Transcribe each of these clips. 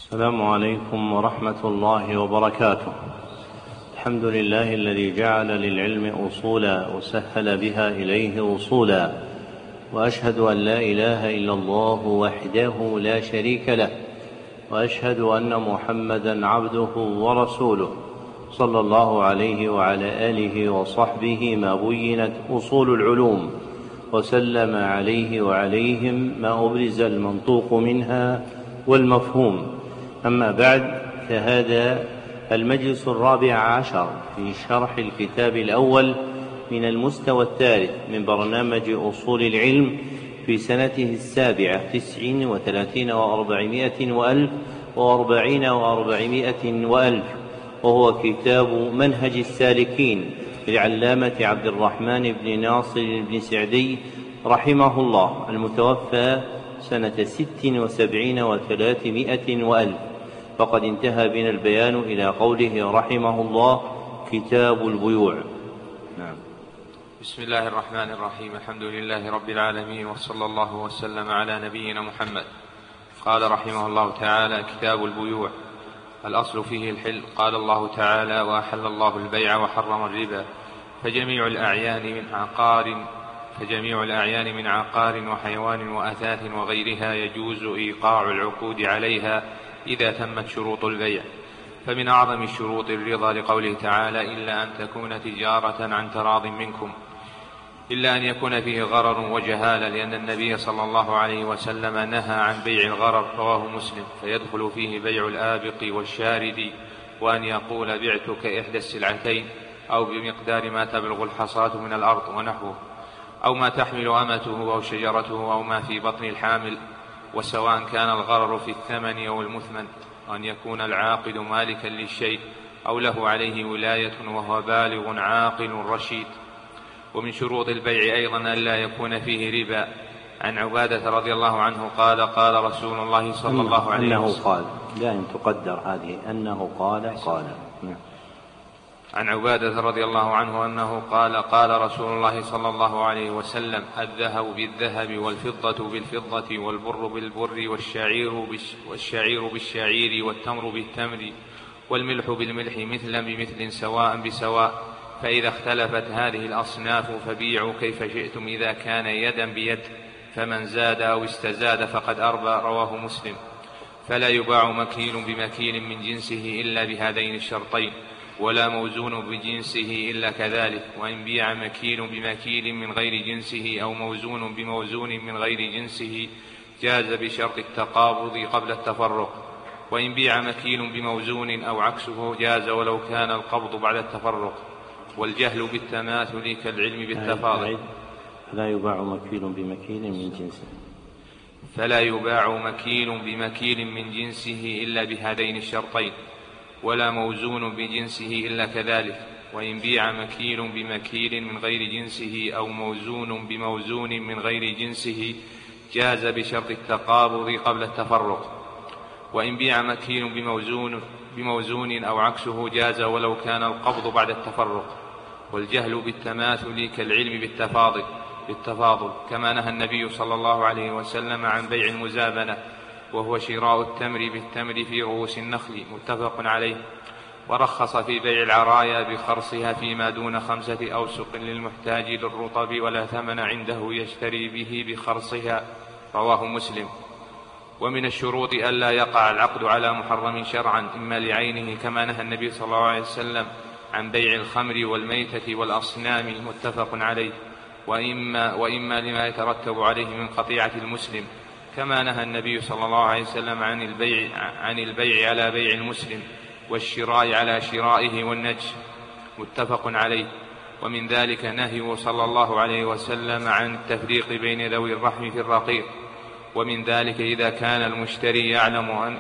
السلام عليكم ورحمة الله وبركاته. الحمد لله الذي جعل للعلم أصولا وسهل بها إليه وصولا، وأشهد أن لا إله إلا الله وحده لا شريك له، وأشهد أن محمدا عبده ورسوله صلى الله عليه وعلى آله وصحبه ما بينت أصول العلوم، وسلم عليه وعليهم ما أبرز المنطوق منها والمفهوم. أما بعد، فهذا المجلس 14 في شرح الكتاب الأول من المستوى الثالث من برنامج أصول العلم في سنته 7 39 و400 وألف و40 و400 وألف، وهو كتاب منهج السالكين للعلامة عبد الرحمن بن ناصر بن سعدي رحمه الله، المتوفى سنة 76 و300 وألف. فقد انتهى بنا البيان إلى قوله رحمه الله: كتاب البيوع. نعم. بسم الله الرحمن الرحيم. الحمد لله رب العالمين، وصلى الله وسلم على نبينا محمد. قال رحمه الله تعالى: كتاب البيوع. الأصل فيه الحل. قال الله تعالى: وأحل الله البيع وحرم الربا، فجميع الأعيان من عقار وحيوان وأثاث وغيرها يجوز إيقاع العقود عليها إذا تمت شروط البيع. فمن أعظم شروط الرضا لقوله تعالى: إلا أن تكون تجارة عن تراض منكم، إلا أن يكون فيه غرر وجهالة، لأن النبي صلى الله عليه وسلم نهى عن بيع الغرر، رواه مسلم، فيدخل فيه بيع الآبق والشارد، وأن يقول: بعتك إحدى السلعتين، أو بمقدار ما تبلغ الحصاة من الأرض ونحوه، أو ما تحمل أمته أو شجرته أو ما في بطن الحامل، وسواء كان الغرر في الثمن أو المثمن، وأن يكون العاقد مالكا للشيء أو له عليه ولاية وهو بالغ عاقل رشيد. ومن شروط البيع أيضا ألا يكون فيه ربا. عن عبادة رضي الله عنه قال: قال رسول الله صلى الله عليه وسلم. أنه قال، لا أن تقدر هذه، أنه قال. عن عبادة رضي الله عنه أنه قال: قال رسول الله صلى الله عليه وسلم: الذهب بالذهب والفضة بالفضة والبر بالبر والشعير بالشعير والتمر بالتمر والملح بالملح مثلا بمثل سواء بسواء، فإذا اختلفت هذه الأصناف فبيعوا كيف شئتم إذا كان يدا بيد، فمن زاد أو استزاد فقد أربى، رواه مسلم. فلا يباع مكيل بمكيل من جنسه إلا بهذين الشرطين، ولا موزون بجنسه إلا كذلك. وإن بيع مكيل بمكيل من غير جنسه أو موزون بموزون من غير جنسه جاز بشرط التقابض قبل التفرق. وإن بيع مكيل بموزون أو عكسه جاز ولو كان القبض بعد التفرق. والجهل بالتماثل كالعلم بالتفاضل. فلا يباع مكيل بمكيل من جنسه، فلا يباع مكيل بمكيل من جنسه إلا بهذين الشرطين، ولا موزون بجنسه إلا كذلك. وإن بيع مكيل بمكيل من غير جنسه أو موزون بموزون من غير جنسه جاز بشرط التقابض قبل التفرق. وإن بيع مكيل بموزون أو عكسه جاز ولو كان القبض بعد التفرق. والجهل بالتماثل كالعلم بالتفاضل، كما نهى النبي صلى الله عليه وسلم عن بيع المزابنة، وهو شراء التمر بالتمر في رؤوس النخل، متفق عليه. ورخص في بيع العرايا بخرصها فيما دون 5 أوسق للمحتاج للرطب ولا ثمن عنده يشتري به بخرصها، رواه مسلم. ومن الشروط ألا يقع العقد على محرم شرعا، إما لعينه كما نهى النبي صلى الله عليه وسلم عن بيع الخمر والميتة والأصنام، متفق عليه. وإما لما يترتب عليه من قطيعة المسلم، كما نهى النبي صلى الله عليه وسلم عن البيع على بيع المسلم، والشراء على شرائه والنجش، متفق عليه. ومن ذلك نهيه صلى الله عليه وسلم عن التفريق بين ذوي الرحم في الرقيق. ومن ذلك إذا كان المشتري يعلم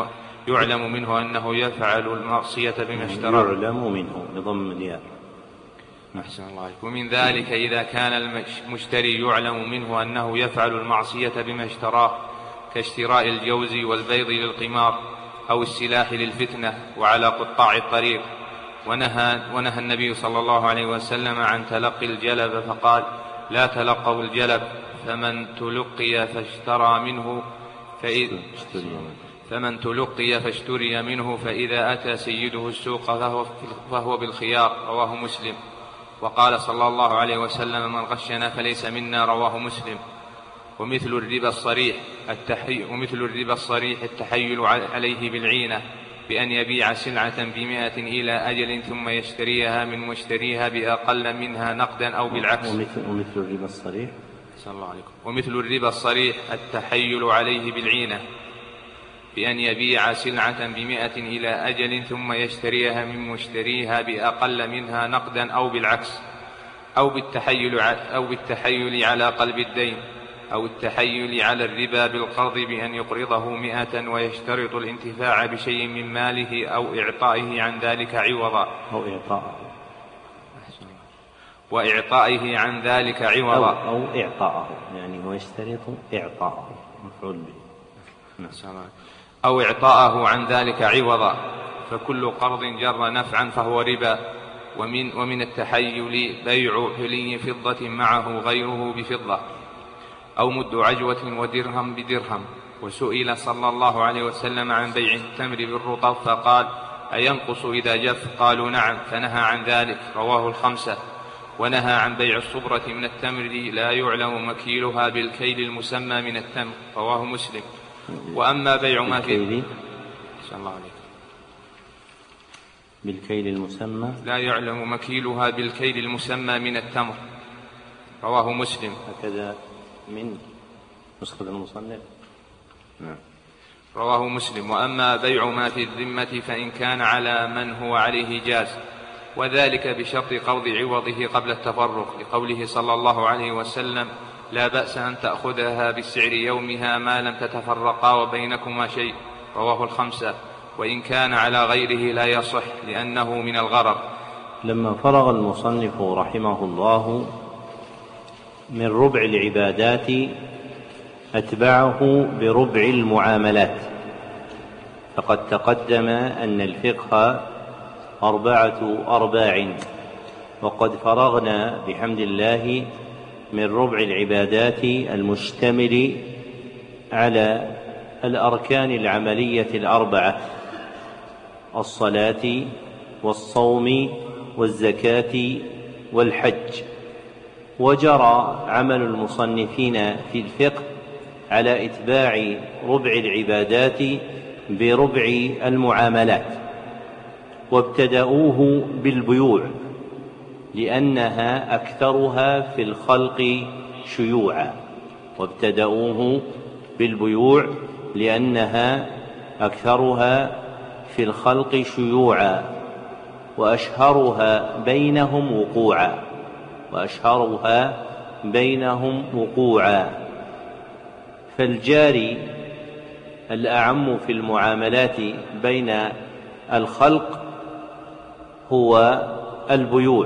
منه أنه يفعل المعصية بما اشترى. يعلم منه بضم الياء. أحسن الله عليك. ومن ذلك إذا كان المشتري يعلم منه أنه يفعل المعصية بما اشتراه، كاشتراء الجوز والبيض للقمار، أو السلاح للفتنة وعلى قطاع الطريق. ونهى النبي صلى الله عليه وسلم عن تلقي الجلب، فقال: لا تلقوا الجلب، فمن تلقي فاشترى منه فمن تلقي فاشتري منه فإذا أتى سيده السوق فهو بالخيار. رواه مسلم. وقال صلى الله عليه وسلم: من غشنا فليس منا. رواه مسلم. ومثل الربا الصريح التحيل عليه بالعينة، بأن يبيع سلعة ب100 إلى أجل ثم يشتريها من مشتريها بأقل منها نقدا أو بالعكس. ومثل الربا الصريح ومثل الربا الصريح التحيل عليه بالعينة، بأن يبيع سلعة ب100 إلى أجل ثم يشتريها من مشتريها بأقل منها نقدا أو بالعكس، أو بالتحيل على قلب الدين، أو التحيل على الربا بالقرض بأن يقرضه 100 ويشترط الانتفاع بشيء من ماله أو إعطائه عن ذلك عوضا أو إعطاءه، يعني ويشترط إعطاءه مفعول به. أو إعطاءه عن ذلك عوضا، فكل قرض جر نفعا فهو ربا. ومن التحيل بيع حلي فضة معه غيره بفضة، أو مد عجوة ودرهم بدرهم. وسئل صلى الله عليه وسلم عن بيع التمر بالرطب فقال: أينقص إذا جف؟ قالوا: نعم. فنهى عن ذلك. رواه الخمسة. ونهى عن بيع الصبرة من التمر لا يعلم مكيلها بالكيل المسمى من التمر. رواه مسلم. وأما بيع ما في بالكيل المسمى لا يعلم مكيلها بالكيل المسمى من التمر. رواه مسلم. هكذا من نسخة المصنف. نعم. رواه مسلم. وأما بيع ما في الذمة فإن كان على من هو عليه جاز، وذلك بشرط قبض عوضه قبل التفرق، لقوله صلى الله عليه وسلم: لا بأس أن تأخذها بسعر يومها ما لم تتفرقا وبينكما شيء. رواه الخمسة. وإن كان على غيره لا يصح لأنه من الغرر. لما فرغ المصنف رحمه الله من ربع العبادات أتبعه بربع المعاملات، فقد تقدم أن الفقه 4 أرباع، وقد فرغنا بحمد الله من ربع العبادات المشتمل على الأركان العملية 4: الصلاة والصوم والزكاة والحج. وجرى عمل المصنفين في الفقه على إتباع ربع العبادات بربع المعاملات، وابتدأوه بالبيوع لأنها أكثرها في الخلق شيوعا، وأشهرها بينهم وقوعا. فالجاري الأعم في المعاملات بين الخلق هو البيوع.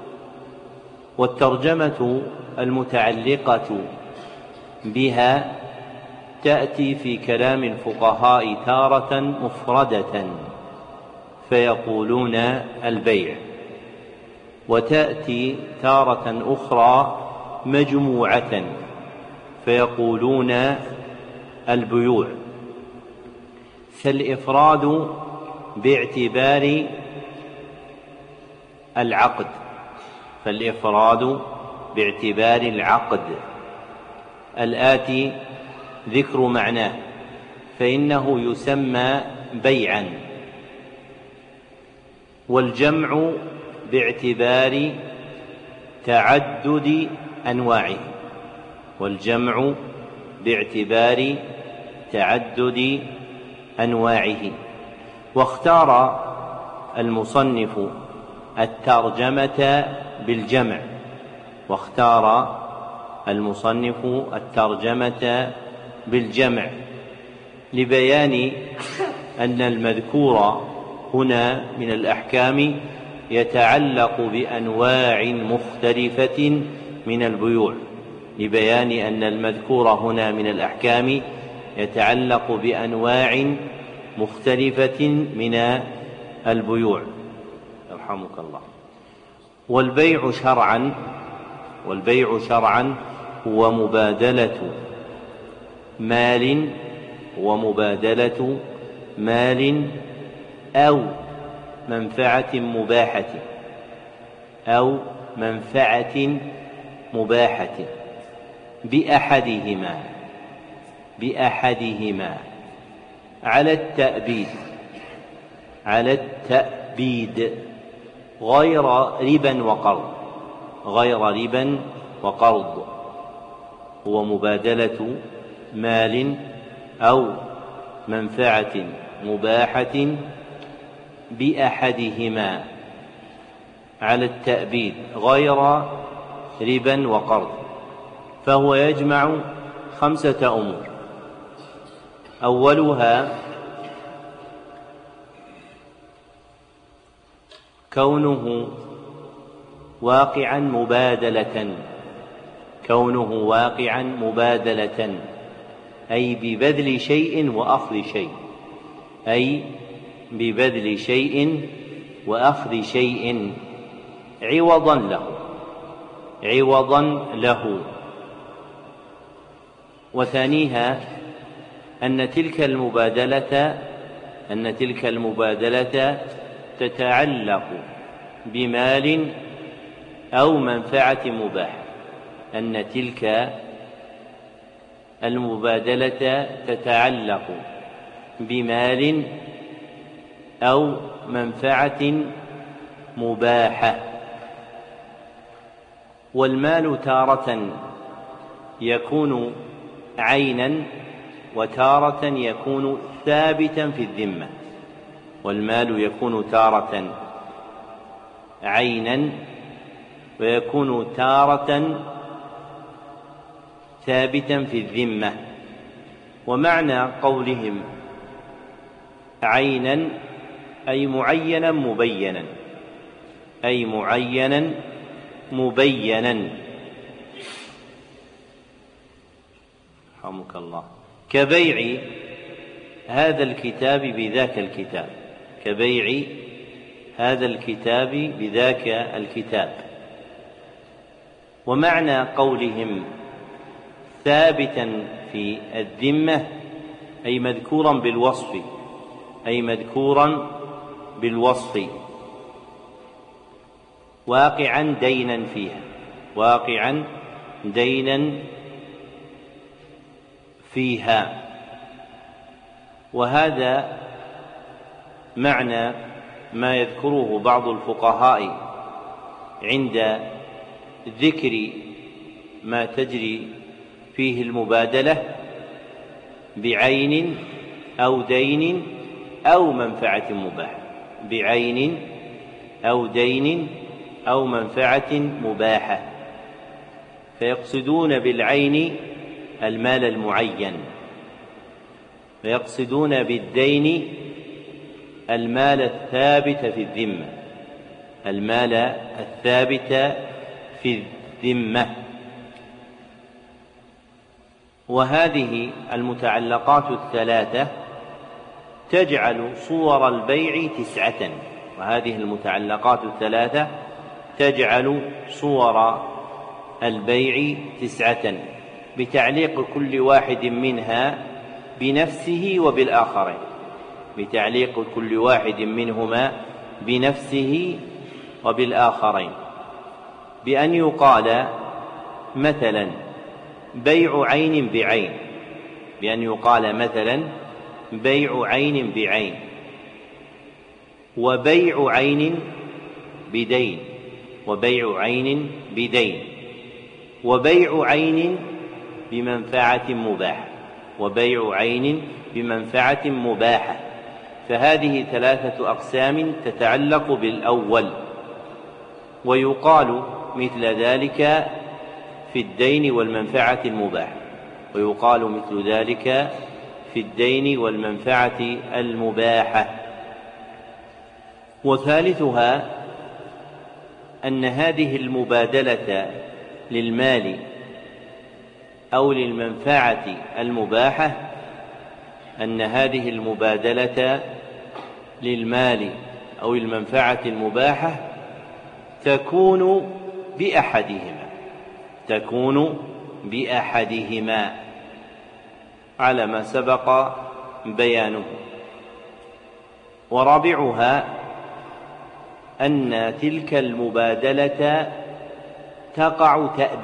والترجمة المتعلقة بها تأتي في كلام الفقهاء تارة مفردة فيقولون البيع، وتأتي تارة أخرى مجموعة فيقولون البيوع. فالإفراد باعتبار العقد الآتي ذكر معناه، فإنه يسمى بيعا. والجمع باعتبار تعدد أنواعه. واختار المصنف الترجمة بالجمع لبيان أن المذكور هنا من الأحكام يتعلق بأنواع مختلفة من البيوع. يرحمك الله. والبيع شرعا هو مبادلة مال ومبادلة مال أو منفعة مباحة بأحدهما على التأبيد غير ربا وقرض. هو مبادلة مال أو منفعة مباحة بأحدهما على التأبيد غير ربا وقرض. فهو يجمع 5 أمور. أولها كونه واقعا مبادلة أي ببذل شيء وأخذ شيء عوضا له. وثانيها أن تلك المبادلة تتعلق بمال أو منفعة مباحة. أن تلك المبادلة تتعلق بمال أو منفعة مباحة. والمال تارة يكون عينا وتارة يكون ثابتا في الذمة. والمال يكون تارة عينا ويكون تارة ثابتا في الذمة. ومعنى قولهم عينا أي معينا مبينا رحمك الله. كبيع هذا الكتاب بذاك الكتاب. ومعنى قولهم ثابتا في الذمة أي مذكورا بالوصف واقعا دينا فيها. وهذا معنى ما يذكره بعض الفقهاء عند ذكر ما تجري فيه المبادلة بعين أو دين أو منفعة مباحة. فيقصدون بالعين المال المعين، ويقصدون بالدين المال الثابت في الذمة. وهذه المتعلقات الثلاثة تجعل صور البيع 9 بتعليق كل واحد منها بنفسه وبالآخرين، بأن يقال مثلا بيع عين بعين، وبيع عين بدين، وبيع عين بمنفعة مباحة، فهذه 3 أقسام تتعلق بالأول. ويقال مثل ذلك في الدين والمنفعة المباحة. وثالثها أن هذه المبادلة للمال أو للمنفعة المباحة تكون بأحدهما على ما سبق بيانه. ورابعها أن تلك المبادلة تقع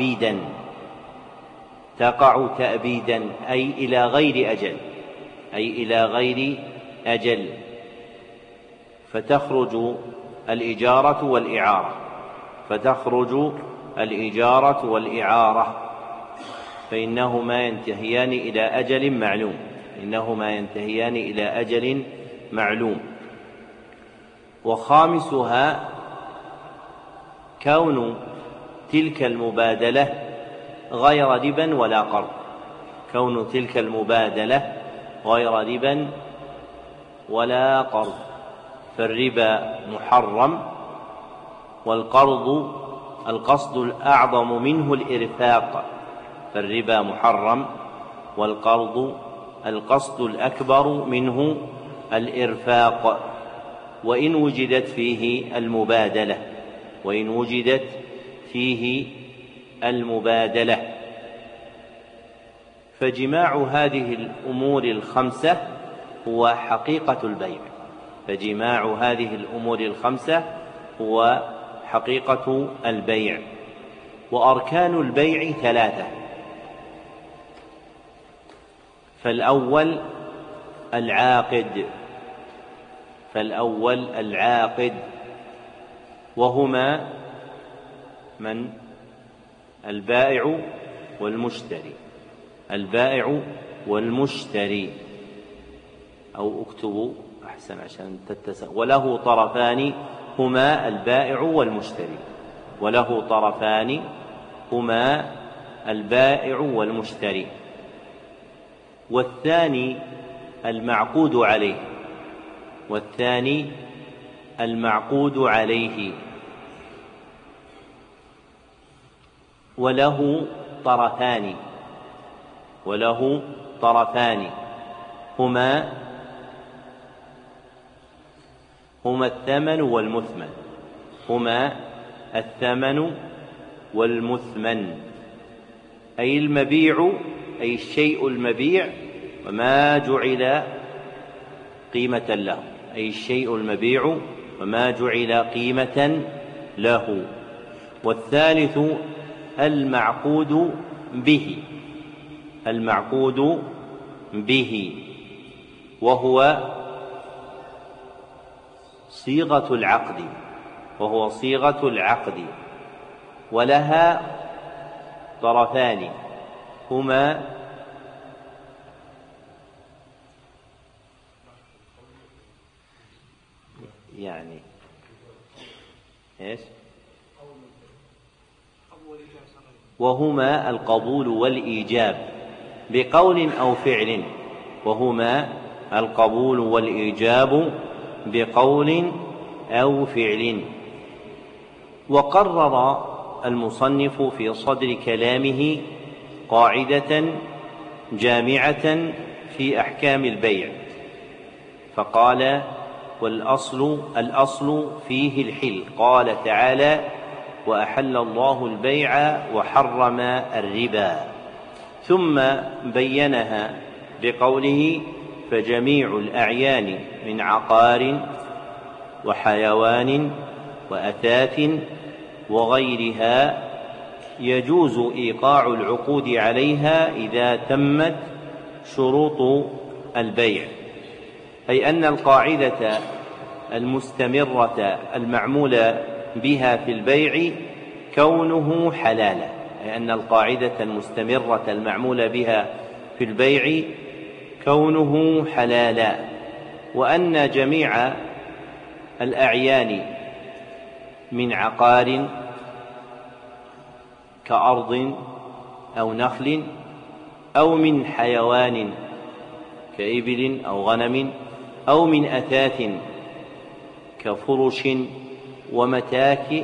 تأبيدا أي إلى غير أجل، فتخرج الإجارة والإعارة فإنهما ينتهيان إلى أجل معلوم. وخامسها كون تلك المبادلة غير ربا ولا قرض، فالربا محرم، القصد الأعظم منه القصد الأكبر منه الإرفاق، وإن وجدت فيه المبادلة. فجماع هذه الأمور الخمسة هو حقيقة البيع. وأركان البيع 3: فالأول العاقد وهما البائع والمشتري، أو اكتبوا أحسن عشان تتسع، وله طرفان هما البائع والمشتري. والثاني المعقود عليه وله طرفان هما الثمن والمثمن، أي المبيع، أي الشيء المبيع وما جعل قيمة له. والثالث المعقود به وهو صيغة العقد، ولها طرفان هما وهما القبول والإيجاب بقول أو فعل. وقرر المصنف في صدر كلامه قاعدة جامعة في أحكام البيع، فقال: الأصل فيه الحل. قال تعالى: وأحل الله البيع وحرم الربا. ثم بينها بقوله: فجميع الأعيان من عقار وحيوان وأثاث وغيرها يجوز إيقاع العقود عليها إذا تمت شروط البيع، أي أن القاعدة المستمرة المعمولة بها في البيع كونه حلالا، وأن جميع الأعيان من عقار كأرض أو نخل، أو من حيوان كإبل أو غنم، أو من أثاث كفرش ومتاكئ،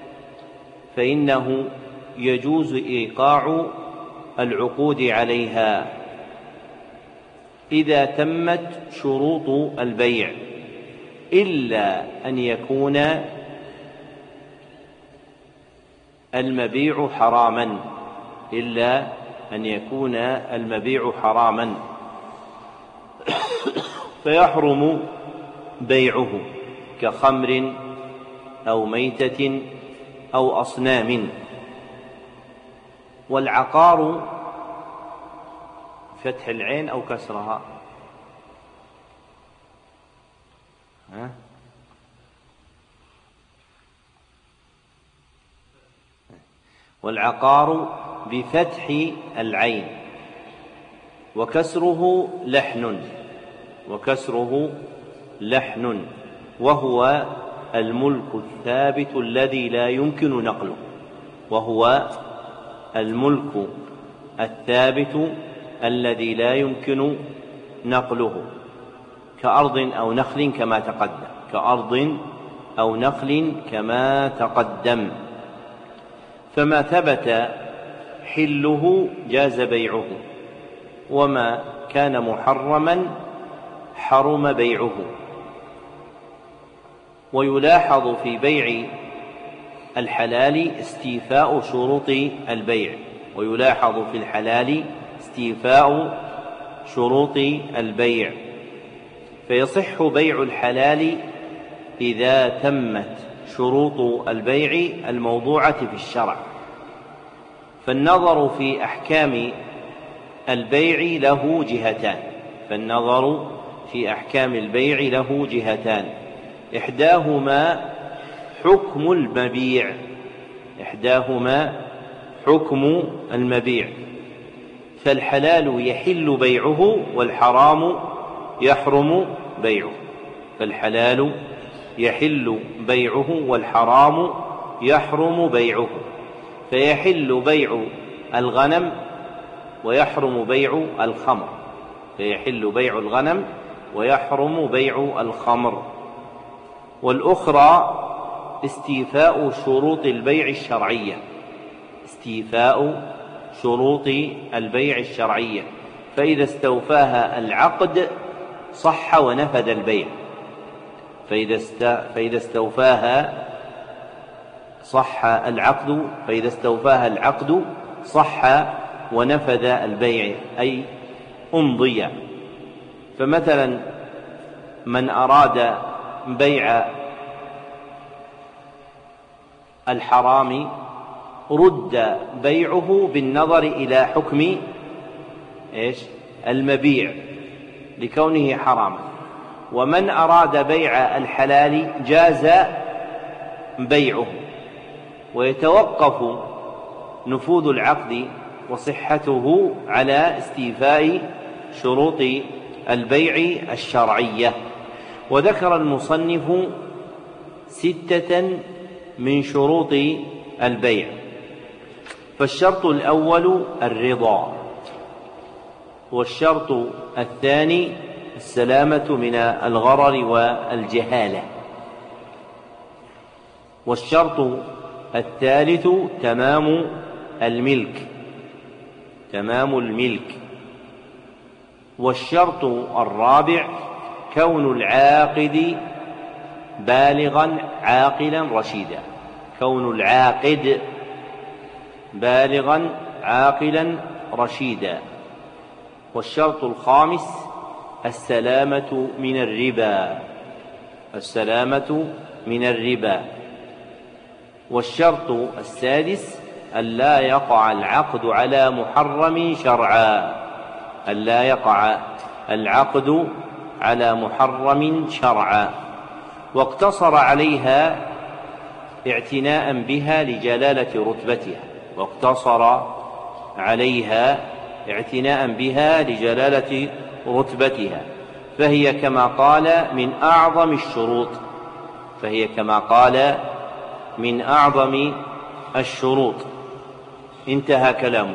فإنه يجوز إيقاع العقود عليها إذا تمت شروط البيع، إلا أن يكون المبيع حراما فيحرم بيعه كخمر أو ميتة أو أصنام. والعقار فتح العين أو كسرها؟ والعقار بفتح العين وكسره لحن، وهو الملك الثابت الذي لا يمكن نقله، وهو الملك الثابت الذي لا يمكن نقله، كأرض أو نخل كما تقدم. فما ثبت حله جاز بيعه، وما كان محرما حرم بيعه. ويلاحظ في بيع الحلال استيفاء شروط البيع، فيصح بيع الحلال إذا تمت شروط البيع الموضوعة في الشرع. فالنظر في أحكام البيع له جهتان، إحداهما حكم المبيع، فالحلال يحل بيعه والحرام يحرم بيعه، فيحل بيع الغنم ويحرم بيع الخمر. والأخرى استيفاء شروط البيع الشرعية، فإذا استوفاها العقد صح ونفذ البيع، فإذا استوفاها العقد صح ونفذ البيع، أي أمضي. فمثلا من أراد بيع الحرام رد بيعه بالنظر إلى حكم المبيع لكونه حراما، ومن أراد بيع الحلال جاز بيعه، ويتوقف نفوذ العقد وصحته على استيفاء شروط البيع الشرعية. وذكر المصنف 6 من شروط البيع. فالشرط الأول الرضا، والشرط الثاني السلامة من الغرر والجهالة، والشرط الثالث تمام الملك، والشرط الرابع كون العاقد بالغا عاقلا رشيدا، والشرط الخامس السلامة من الربا، والشرط السادس ألا يقع العقد على محرم شرعا، واقتصر عليها اعتناء بها لجلالة رتبتها، فهي كما قال من أعظم الشروط. انتهى كلامه.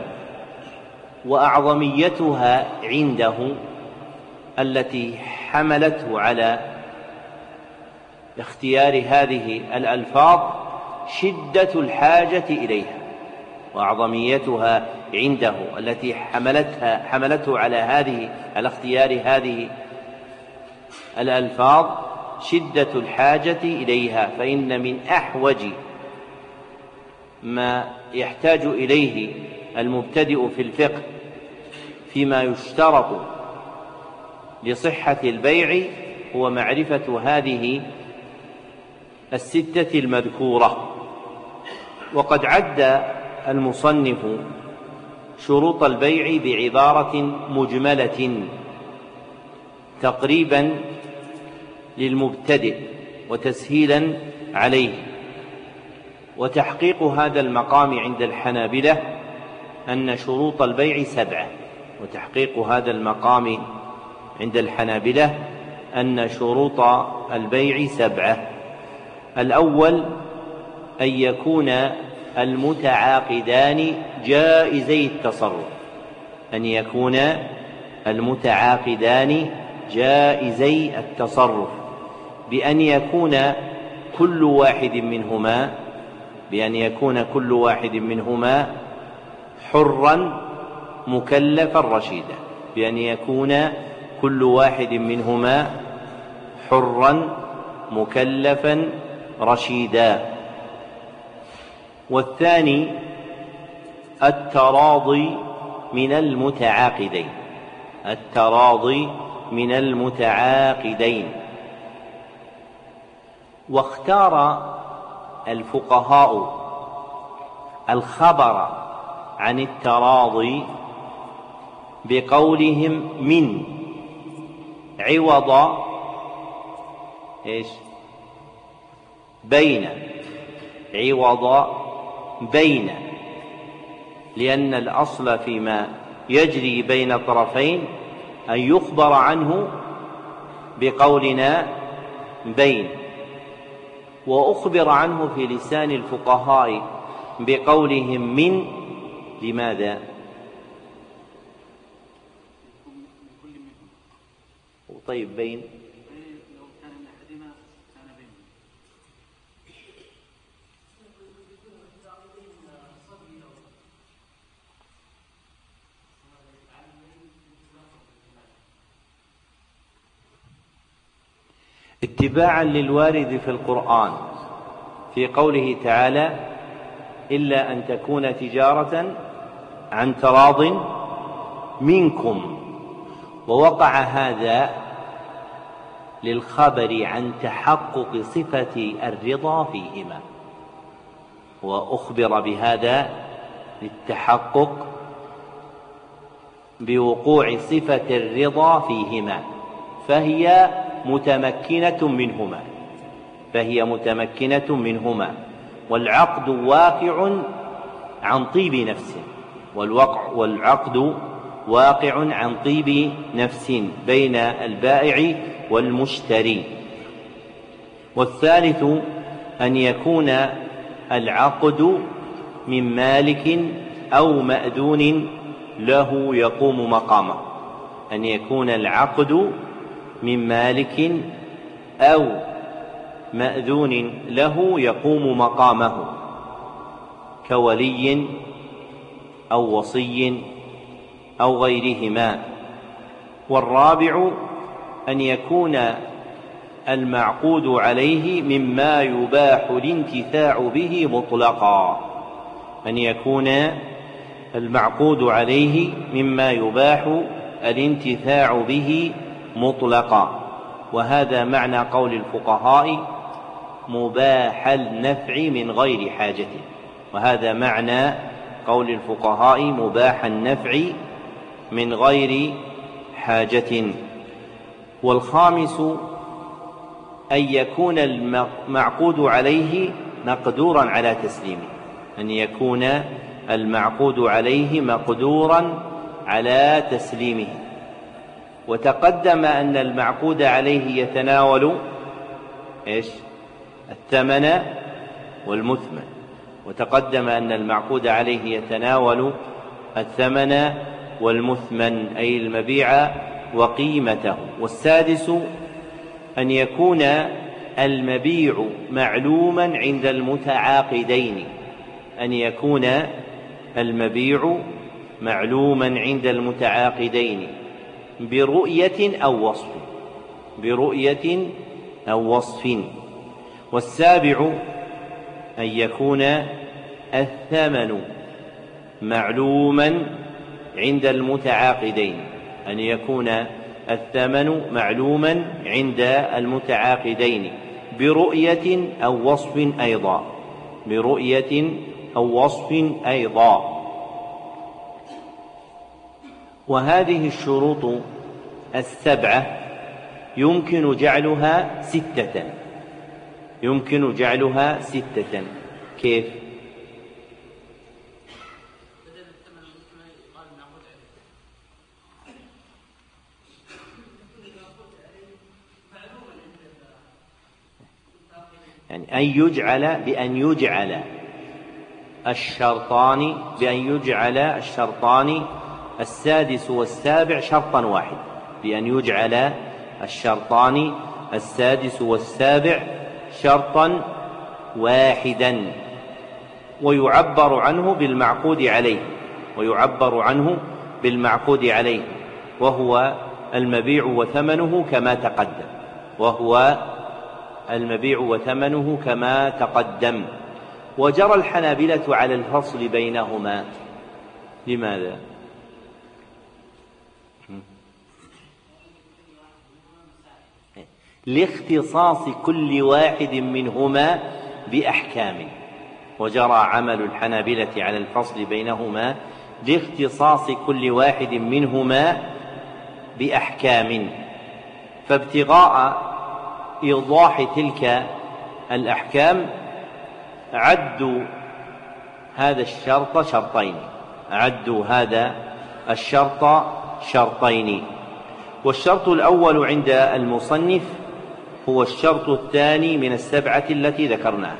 وأعظميتها عنده التي حملته على اختيار هذه الألفاظ شدة الحاجة إليها، وأعظميتها عنده التي حملته على اختيار هذه الألفاظ شدة الحاجة إليها، فإن من أحوج ما يحتاج إليه المبتدئ في الفقه فيما يشترط لصحة البيع هو معرفة هذه الستة المذكورة. وقد عد المصنف شروط البيع بعبارة مجملة تقريبا للمبتدئ وتسهيلا عليه. وتحقيق هذا المقام عند الحنابلة أن شروط البيع 7. وتحقيق هذا المقام عند الحنابلة أن شروط البيع 7. الأول أن يكون المتعاقدان جائزي التصرف، أن يكون المتعاقدان جائزي التصرف بأن يكون كل واحد منهما حرا مكلفا رشيدا، بأن يكون كل واحد منهما حرا مكلفا رشيدا. والثاني التراضي من المتعاقدين. واختار الفقهاء الخبر عن التراضي بقولهم من عوض بين، لأن الأصل فيما يجري بين طرفين أن يخبر عنه بقولنا بين. وأخبر عنه في لسان الفقهاء بقولهم من، لماذا؟ طيب بين اتباعا للوارد في القرآن في قوله تعالى إلا أن تكون تجارة عن تراض منكم. ووقع هذا للخبر عن تحقق صفة الرضا فيهما، وأخبر بهذا للتحقق بوقوع صفة الرضا فيهما، فهي متمكنة منهما. والعقد واقع عن طيب نفس، والعقد واقع عن طيب نفس بين البائع والمشتري. والثالث أن يكون العقد من مالك أو مأذون له يقوم مقامه، أن يكون العقد من مالك أو مأذون له يقوم مقامه كولي أو وصي أو غيرهما. والرابع أن يكون المعقود عليه مما يباح الانتفاع به مطلقا، أن يكون المعقود عليه مما يباح الانتفاع به مطلقا. وهذا معنى قول الفقهاء مباح النفع من غير حاجة، وهذا معنى قول الفقهاء مباح النفع من غير حاجة. والخامس أن يكون المعقود عليه مقدورا على تسليمه، أن يكون المعقود عليه مقدورا على تسليمه. وتقدم أن المعقود عليه يتناول الثمن والمثمن، وتقدم أن المعقود عليه يتناول الثمن والمثمن أي المبيع وقيمته. والسادس أن يكون المبيع معلوما عند المتعاقدين، أن يكون المبيع معلوما عند المتعاقدين برؤية أو وصف. والسابع أن يكون الثمن معلوما عند المتعاقدين، أن يكون الثمن معلوما عند المتعاقدين برؤية أو وصف أيضا. وهذه الشروط السبعة يمكن جعلها ستة. كيف؟ يعني بأن يجعل الشرطان السادس والسابع شرطا واحدا، بأن يجعل الشرطان السادس والسابع شرطا واحدا، ويعبر عنه بالمعقود عليه، وهو المبيع وثمنه كما تقدم. وجرى الحنابلة على الفصل بينهما. لماذا؟ لاختصاص كل واحد منهما بأحكام. وجرى عمل الحنابلة على الفصل بينهما لاختصاص كل واحد منهما بأحكام، فابتغاء إيضاح تلك الأحكام عدوا هذا الشرط شرطين. والشرط الأول عند المصنف هو الشرط الثاني من السبعة التي ذكرناها.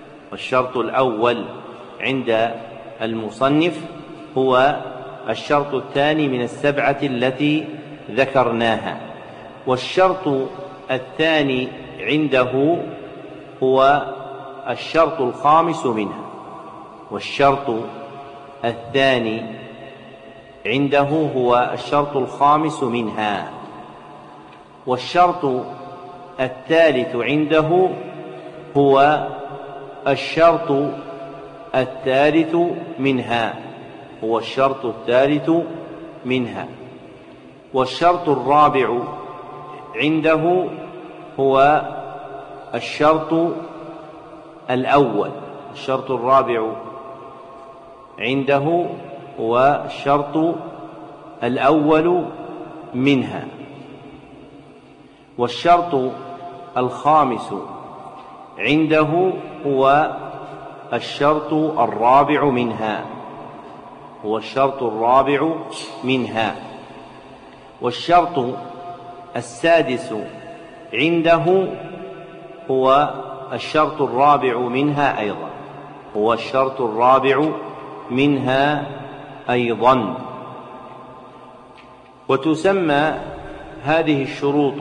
والشرط الثاني عنده هو الشرط الخامس منها. والشرط الثالث عنده هو الشرط الثالث منها. والشرط الرابع عنده هو الشرط الأول. منها. والشرط الخامس عنده هو الشرط الرابع منها. والشرط السادس عنده هو الشرط الرابع منها أيضا. وتسمى هذه الشروط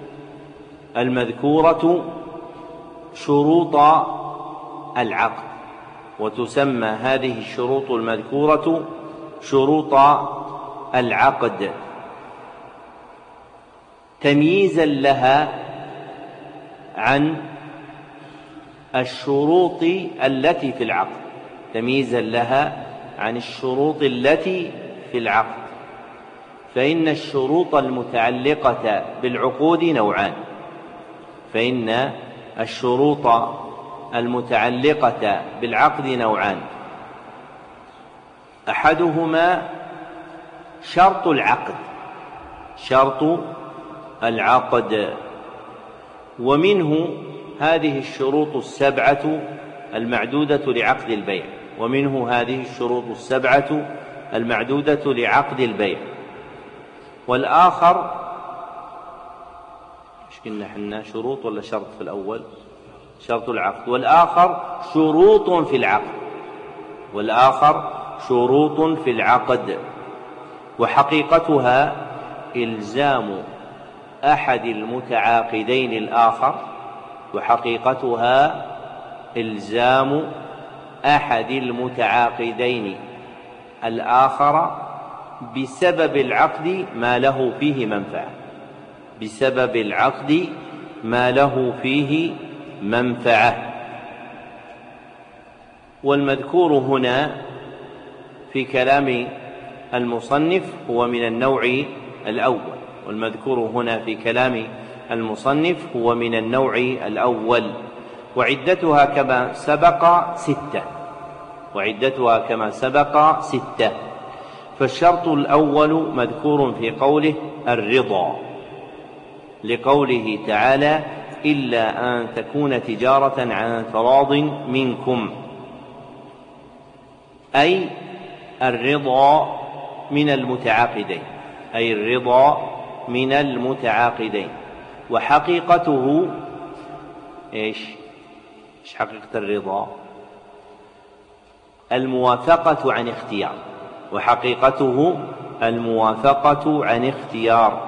المذكورة شروط العقد تمييزا لها عن الشروط التي في العقد. فإن الشروط المتعلقة بالعقود نوعان. أحدهما شرط العقد، ومنه هذه الشروط السبعة المعدودة لعقد البيع. والآخر قلنا حنا شروط ولا شرط في الأول؟ شرط العقد. والآخر شروط في العقد. وحقيقتها إلزام أحد المتعاقدين الآخر بسبب العقد ما له فيه منفعة. والمذكور هنا في كلام المصنف هو من النوع الأول، والمذكور هنا في كلام المصنف هو من النوع الأول. وعدتها كما سبق 6. فالشرط الأول مذكور في قوله الرضا، لقوله تعالى إلا أن تكون تجارة عن تراض منكم، أي الرضا من المتعاقدين. وحقيقته إيش حقيقة الرضا؟ الموافقة عن اختيار.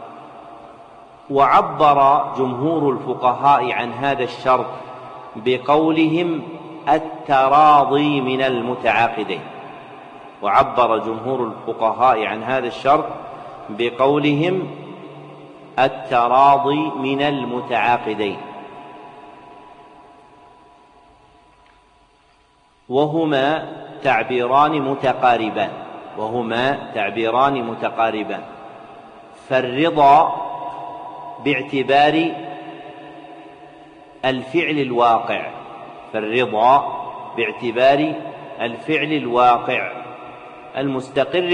وعبر جمهور الفقهاء عن هذا الشرط بقولهم التراضي من المتعاقدين. وهما تعبيران متقاربان. فالرضا باعتبار الفعل الواقع المستقر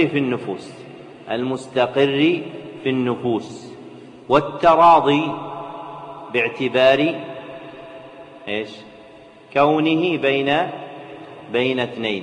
في النفوس. والتراضي باعتبار كونه بين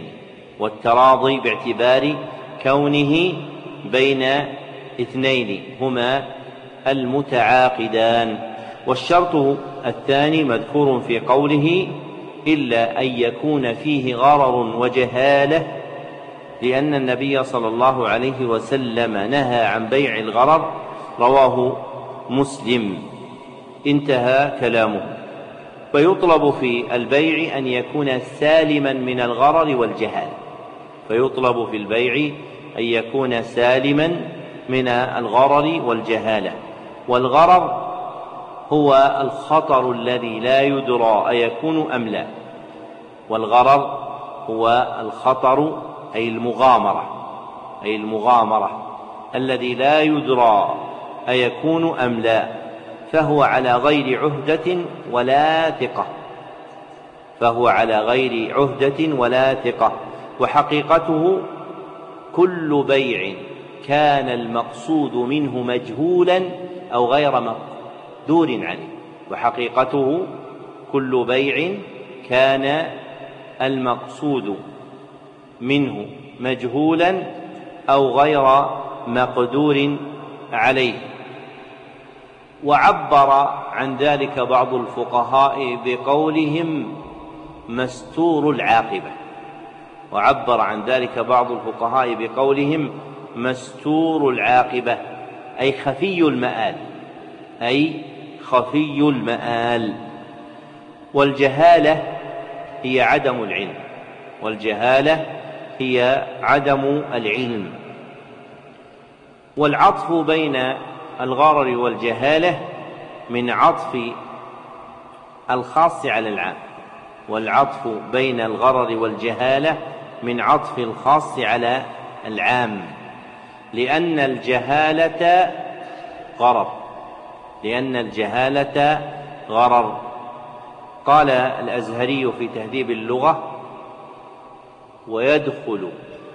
اثنين هما المتعاقدان. والشرط الثاني مذكور في قوله إلا أن يكون فيه غرر وجهالة، لأن النبي صلى الله عليه وسلم نهى عن بيع الغرر، رواه مسلم. انتهى كلامه. فيطلب في البيع أن يكون سالما من الغرر والجهالة. والغرر هو الخطر الذي لا يدرى أيكون أم لا. أي المغامرة الذي لا يدرى أيكون أم لا، فهو على غير عهدة ولا ثقة. وحقيقته كل بيع كان المقصود منه مجهولا أو غير مقدور عليه. كل بيع كان المقصود منه مجهولا أو غير مقدور عليه. وعبر عن ذلك بعض الفقهاء بقولهم مستور العاقبة، أي خفي المآل. والجهالة هي عدم العلم. والعطف بين الغرر والجهالة من عطف الخاص على العام، من عطف الخاص على العام، لأن الجهالة غرر. قال الأزهري في تهذيب اللغة: ويدخل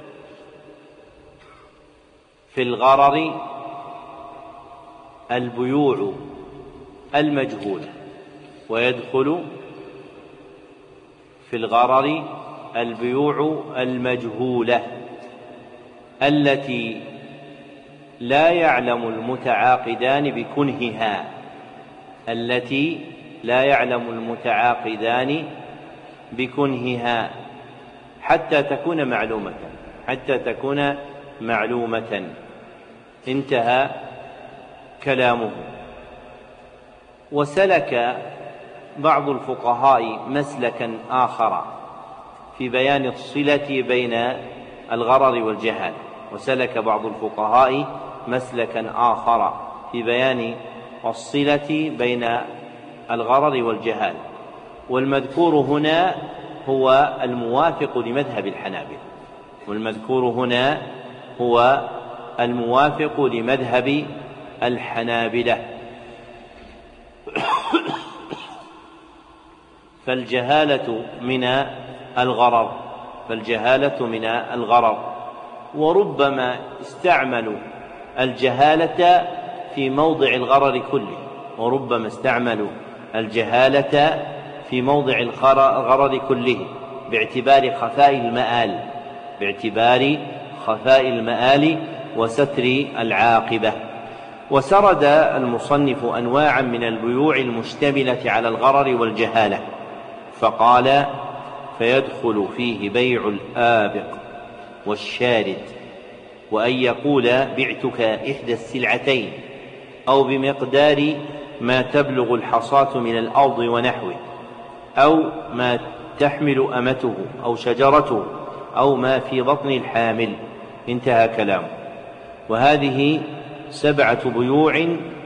في الغرر البيوع المجهولة التي لا يعلم المتعاقدان بكنهها حتى تكون معلومة. انتهى كلامه. وسلك بعض الفقهاء مسلكا آخر في بيان الصلة بين الغرر والجهالة، والمذكور هنا هو الموافق لمذهب الحنابلة. فالجهالة من الغرر، وربما استعملوا الجهالة في موضع الغرر كله، باعتبار خفاء المآل وستر العاقبة. وسرد المصنف أنواعا من البيوع المشتملة على الغرر والجهالة، فقال: فيدخل فيه بيع الآبق والشارد، وأن يقول: بعتك إحدى السلعتين، أو بمقدار ما تبلغ الحصاة من الأرض ونحوه، أو ما تحمل أمته أو شجرته، أو ما في بطن الحامل. انتهى كلامه. وهذه 7 بيوع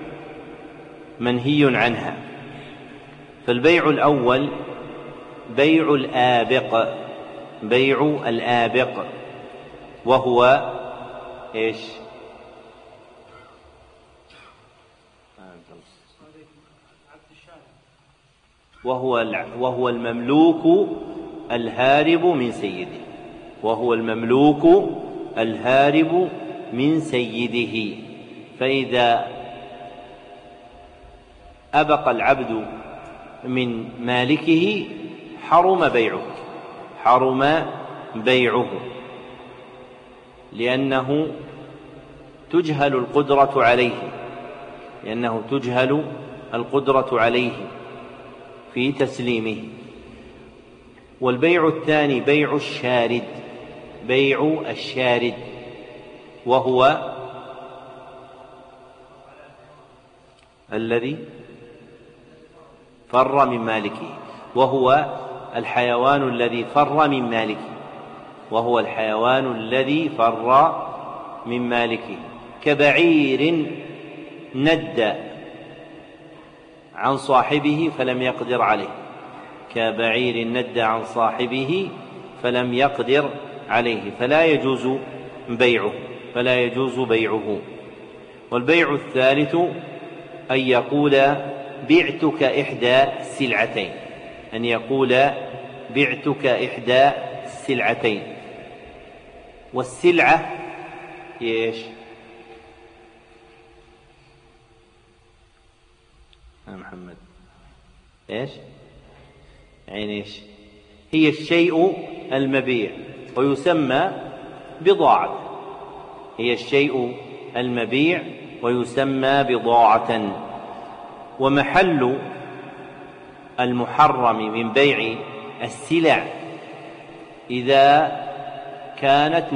منهي عنها. فالبيع الأول بيع الآبق، وهو إيش؟ وهو المملوك الهارب من سيده. فإذا أبق العبد من مالكه حرم بيعه، لأنه تجهل القدرة عليه في تسليمه. والبيع الثاني بيع الشارد، وهو الذي فر من مالكه، وهو الحيوان الذي فر من مالكه، كبعير ند عن صاحبه فلم يقدر عليه، فلا يجوز بيعه. والبيع الثالث أن يقول: بعتك إحدى السلعتين. والسلعة إيش؟ محمد إيش؟ هي الشيء المبيع ويسمى بضاعة. ومحل المحرم من بيع السلع إذا كانت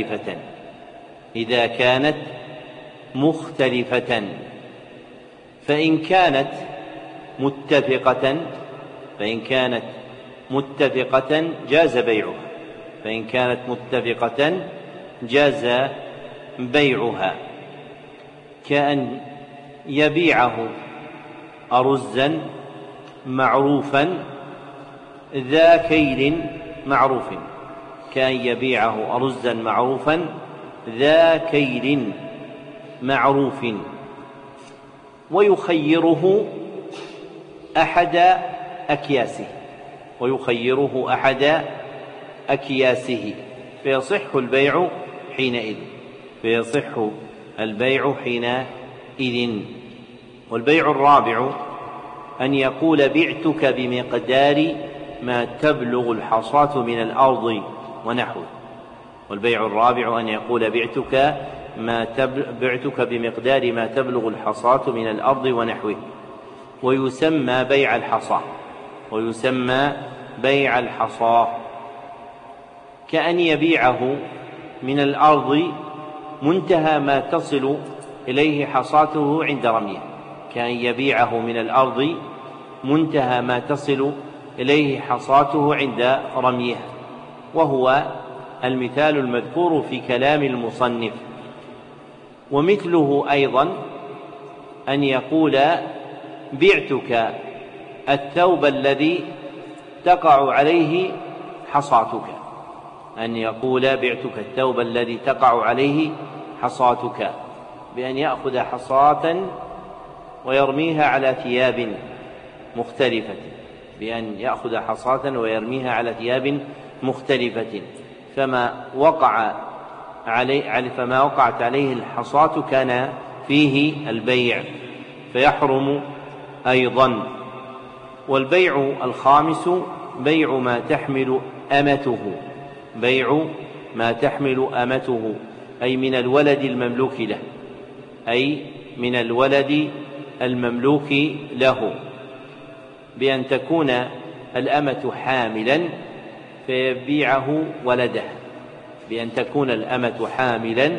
مختلفة، فإن كانت متفقة جاز بيعها، كأن يبيعه أرزا معروفا ذا كيل معروف، ويخيره أحد أكياسه، فيصح البيع حينئذ. والبيع الرابع أن يقول: بعتك بمقدار ما تبلغ الحصاة من الأرض ونحوه. بمقدار ما تبلغ الحصاة من الأرض ونحوه، ويسمى بيع الحصى، كأن يبيعه من الأرض منتهى ما تصل إليه حصاته عند رميه، وهو المثال المذكور في كلام المصنف. ومثله أيضا أن يقول: بعتك الثوب الذي تقع عليه حصاتك، بأن يأخذ حصاة ويرميها على ثياب مختلفة، بأن يأخذ حصاة ويرميها على ثياب مختلفة، فما وقعت عليه الحصاة كان فيه البيع فيحرم أيضا. والبيع الخامس بيع ما تحمل أمته، بيع ما تحمل أمته أي من الولد المملوك له، أي من الولد المملوك له، بأن تكون الأمة حاملا فيبيعه ولدها، بأن تكون الأمة حاملا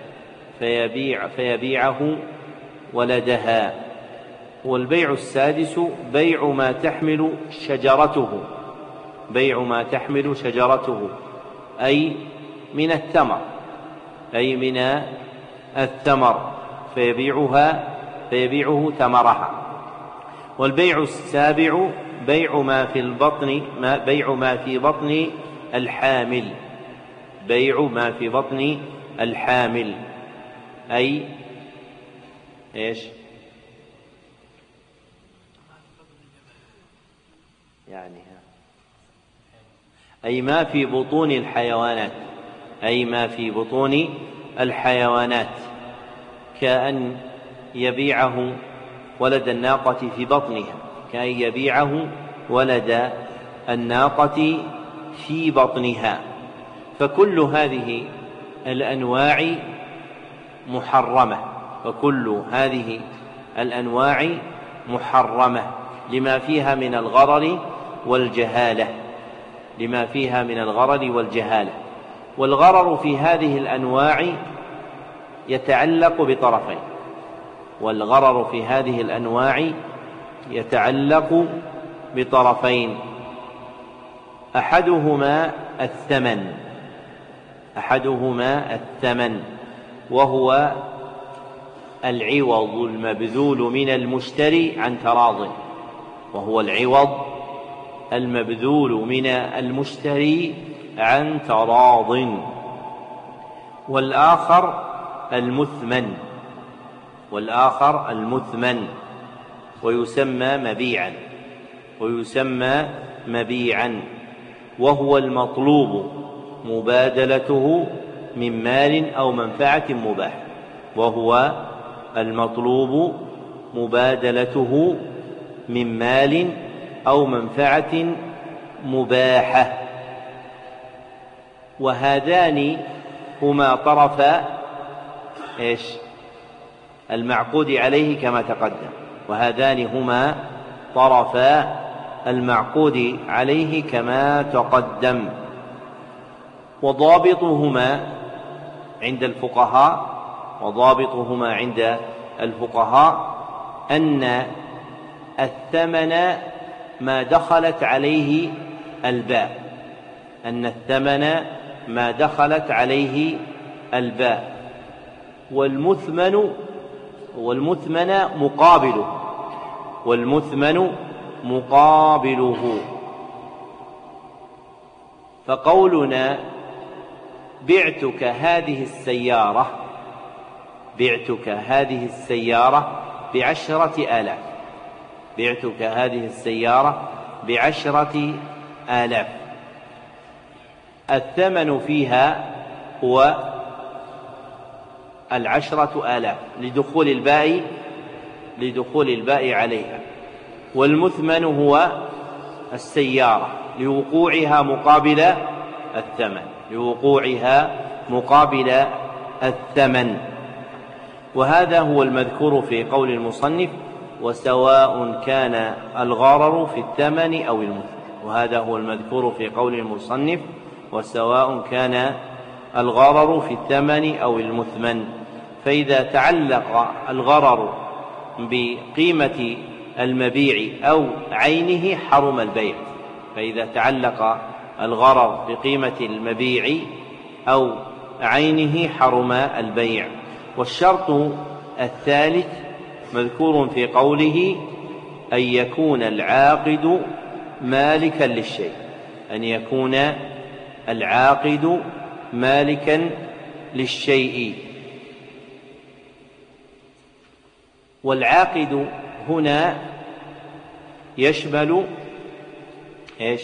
فيبيعه ولدها. والبيع السادس بيع ما تحمل شجرته، بيع ما تحمل شجرته أي من الثمر، أي من الثمر فيبيعه ثمرها. والبيع السابع بيع ما في البطن، بيع ما في بطن الحامل، بيع ما في بطن الحامل أي إيش؟ يعني أي ما في بطون الحيوانات، أي ما في بطون الحيوانات، كأن يبيعه ولد الناقة في بطنها، كأن يبيعه ولد الناقة في بطنها. فكل هذه الأنواع محرمة، وكل هذه الأنواع محرمة لما فيها من الغرر والجهالة، لما فيها من الغرر والجهالة. والغرر في هذه الأنواع يتعلق بطرفين، والغرر في هذه الأنواع يتعلق بطرفين، أحدهما الثمن، أحدهما الثمن وهو العوض المبذول من المشتري عن تراض، وهو العوض المبذول من المشتري عن تراض. والآخر المثمن، والآخر المثمن ويسمى مبيعا، ويسمى مبيعا، وهو المطلوب مبادلته من مال أو منفعة مباح، وهو المطلوب مبادلته من مال أو منفعة مباحة. وهذان هما طرفا إيش؟ المعقود عليه كما تقدم، وهذان هما طرفا المعقود عليه كما تقدم. وضابطهما عند الفقهاء، وضابطهما عند الفقهاء أن الثمن ما دخلت عليه الباء، أن الثمن ما دخلت عليه الباء، والمثمن مقابله، والمثمن مقابله. فقولنا بعتك هذه السيارة، بعتك هذه السيارة ب10,000، بعتك هذه السيارة ب10,000، الثمن فيها هو 10,000 لدخول الباء عليها، والمثمن هو السيارة لوقوعها مقابل الثمن، لوقوعها مقابل الثمن. وهذا هو المذكور في قول المصنف وسواء كان الغرر في الثمن أو المثمن، وهذا هو المذكور في قول المصنف وسواء كان الغرر في الثمن أو المثمن. فإذا تعلق الغرر بقيمة المبيع أو عينه حرم البيع، فإذا تعلق الغرر بقيمة المبيع أو عينه حرم البيع. والشرط الثالث مذكور في قوله أن يكون العاقد مالكا للشيء، أن يكون العاقد مالكا للشيء. والعاقد هنا يشمل ايش؟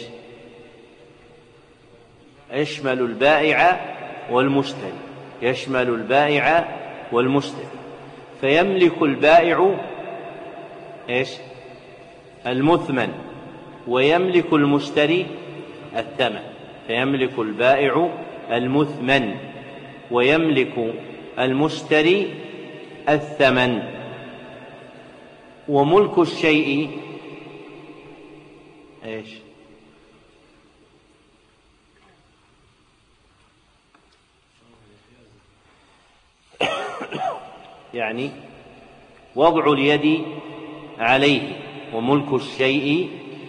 يشمل البائع والمشتري، يشمل البائع والمشتري، فيملك البائع ايش؟ المثمن، ويملك المشتري الثمن. فيملك البائع المثمن ويملك المشتري الثمن. وملك الشيء ايش؟ يعني وضع اليد عليه. وملك الشيء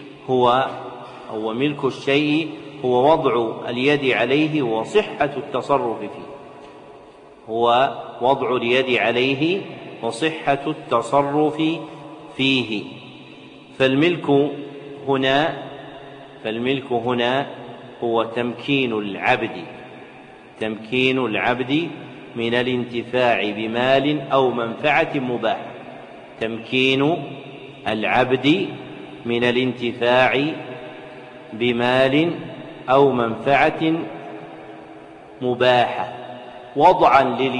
ملك الشيء هو وضع اليد عليه وصحة التصرف فيه، هو وضع اليد عليه وصحة التصرف فيه. فالملك هنا هو تمكين العبد من الانتفاع بمال أو منفعة مباحة. تمكين العبد من الانتفاع بمال أو منفعة مباحة وضعا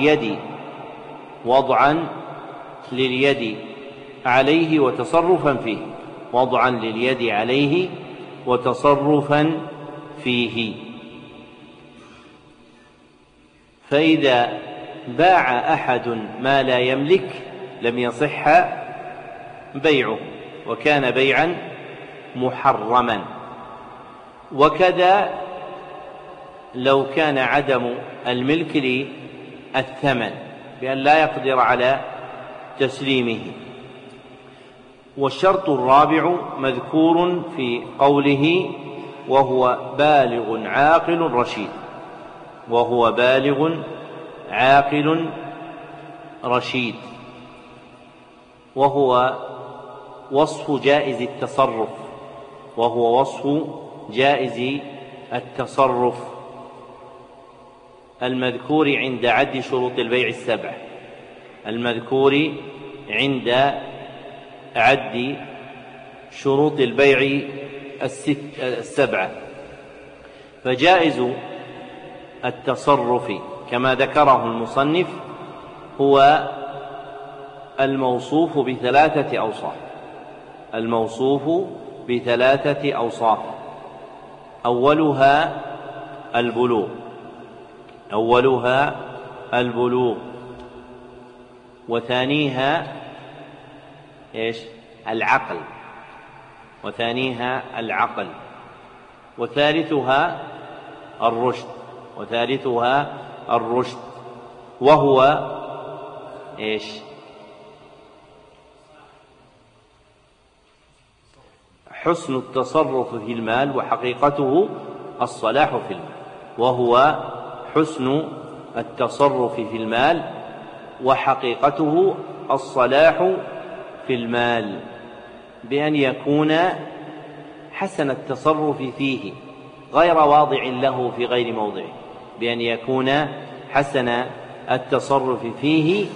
لليد عليه وتصرفا فيه، وضعا لليد عليه وتصرفا فيه. فإذا باع أحد ما لا يملك لم يصح بيعه، وكان بيعا محرما. وكذا لو كان عدم الملك للثمن بأن لا يقدر على تسليمه. والشرط الرابع مذكور في قوله وهو بالغ عاقل رشيد، وهو بالغ عاقل رشيد، وهو وصف جائز التصرف، وهو وصف جائز التصرف المذكور عند عد شروط البيع السبع، المذكور عند عد شروط البيع السبعة. فجائز التصرف كما ذكره المصنف هو الموصوف بثلاثة أوصاف، الموصوف بثلاثة أوصاف: أولها البلوغ، وثانيها إيش؟ العقل، وثالثها الرشد، وهو إيش؟ حسن التصرف في المال وحقيقته الصلاح في المال، وهو حسن التصرف في المال وحقيقته الصلاح في المال، بأن يكون حسن التصرف فيه غير واضع له في غير موضعه، بأن يكون حسن التصرف فيه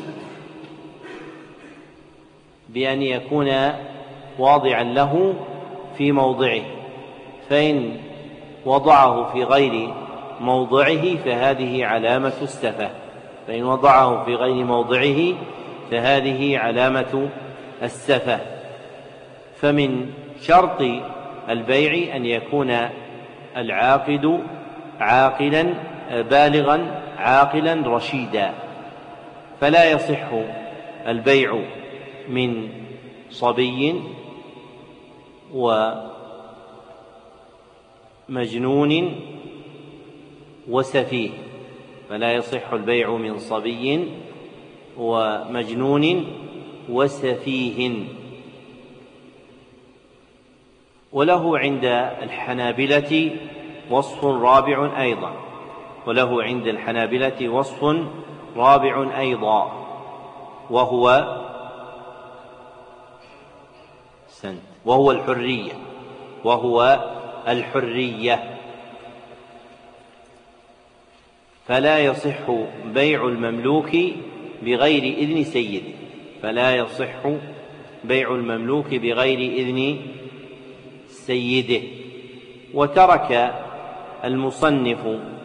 بأن يكون واضعا له في موضعه. فإن وضعه في غير موضعه فهذه علامة السفة، فإن وضعه في غير موضعه فهذه علامة السفة. فمن شرط البيع أن يكون العاقد عاقلا بالغا عاقلا رشيدا، فلا يصح البيع من صبي ومجنون وسفيه، فلا يصح البيع من صبي ومجنون وسفيه. وله عند الحنابلة وصف رابع أيضا، وهو الحرية، فلا يصح بيع المملوك بغير إذن سيده، فلا يصح بيع المملوك بغير إذن سيده. وترك المصنف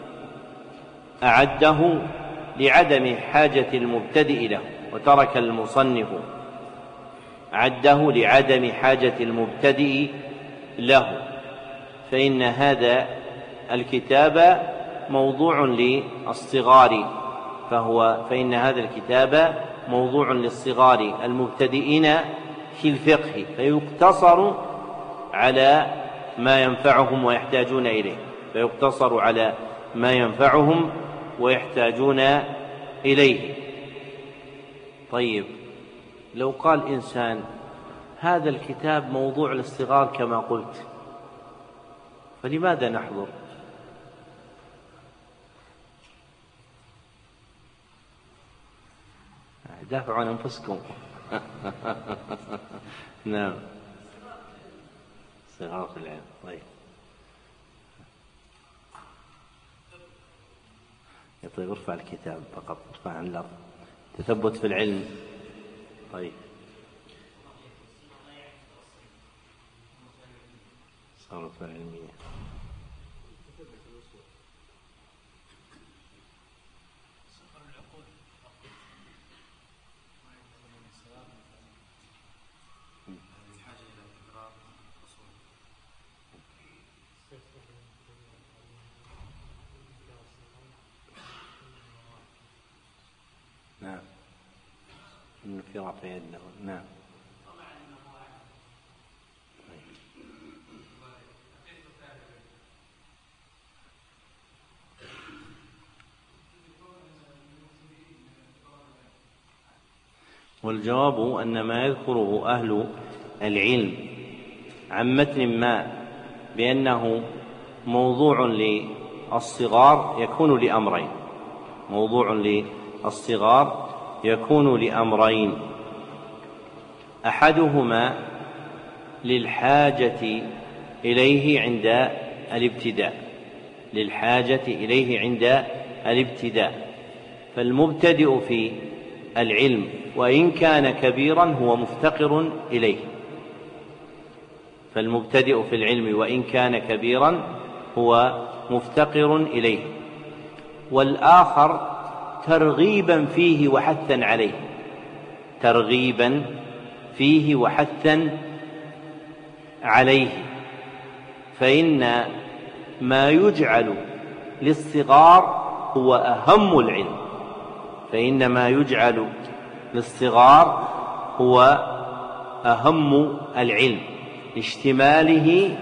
أعده لعدم حاجة المبتدئ له، وترك المصنف عده لعدم حاجة المبتدئ له، فإن هذا الكتاب موضوع للصغار، فإن هذا الكتاب موضوع للصغار المبتدئين في الفقه، فيقتصر على ما ينفعهم ويحتاجون إليه، فيقتصر على ما ينفعهم ويحتاجون إليه. طيب، لو قال إنسان هذا الكتاب موضوع للصغار كما قلت، فلماذا نحضر؟ دافعوا عن أنفسكم. نعم، صغار في العلم. طيب، طيب، ارفع الكتاب فقط، ارفع عن الأرض. تثبت في العلم. طيب، صارت العلمية. نعم، في رفع يده. نعم. والجواب أن ما يذكره أهل العلم عن متن ما بأنه موضوع للصغار يكون لأمرين، موضوع للصغار يكون لأمرين: أحدهما للحاجة إليه عند الابتداء، فالمبتدئ في العلم وإن كان كبيرا هو مفتقر إليه، فالمبتدئ في العلم وإن كان كبيرا هو مفتقر إليه. والآخر ترغيبا فيه وحثا عليه، فإن ما يجعل للصغار هو أهم العلم، لاشتماله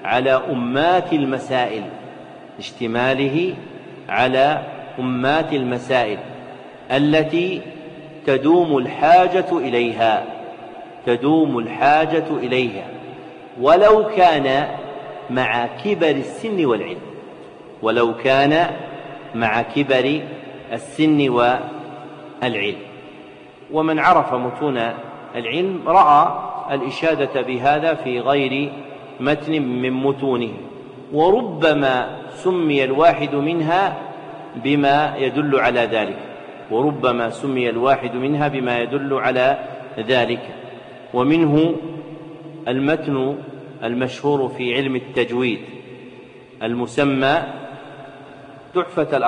على أمات المسائل التي تدوم الحاجة إليها ولو كان مع كبر السن والعلم. ومن عرف متون العلم رأى الإشادة بهذا في غير متن من متونه، وربما سمي الواحد منها بما يدل على ذلك. ومنه المتن المشهور في علم التجويد المسمى تحفة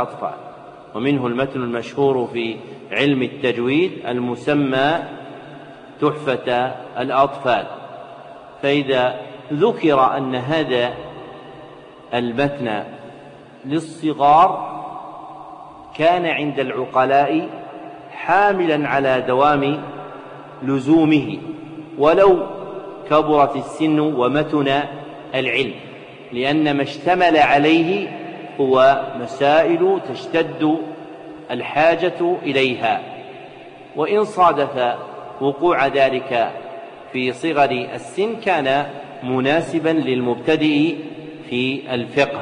الأطفال. فإذا ذكر أن هذا المتن للصغار كان عند العقلاء حاملا على دوام لزومه ولو كبرت السن ومتن العلم، لأن ما اشتمل عليه هو مسائل تشتد الحاجة إليها، وإن صادف وقوع ذلك في صغر السن كان مناسبا للمبتدئ في الفقه.